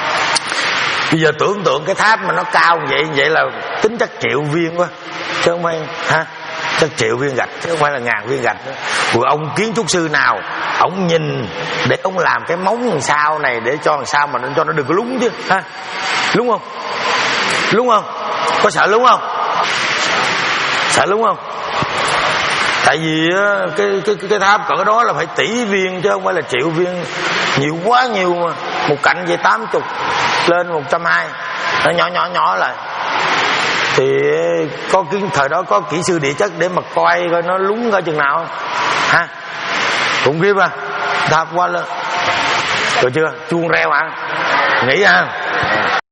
Bây giờ tưởng tượng cái tháp mà nó cao như vậy, như vậy là tính chắc triệu viên quá, chứ không phải ha, chắc triệu viên gạch chứ không phải là ngàn viên gạch nữa. Rồi ông kiến trúc sư nào ông nhìn để ông làm cái móng làm sao này để cho làm sao mà nó cho nó đừng có lúng chứ ha, lúng không? Lúng không? Có sợ lúng không? Sợ lúng không? Tại vì cái cái cái tháp cỡ đó là phải tỷ viên chứ không phải là triệu viên, nhiều quá nhiều mà. Một cạnh vậy tám mươi lên một trăm hai, nó nhỏ nhỏ nhỏ lại. Thì có cái thời đó có kỹ sư địa chất để mà coi coi nó lúng ở chừng nào ha. Cũng khiếp à, tháp quá lên. Được chưa? Chuông reo à, nghĩ ha.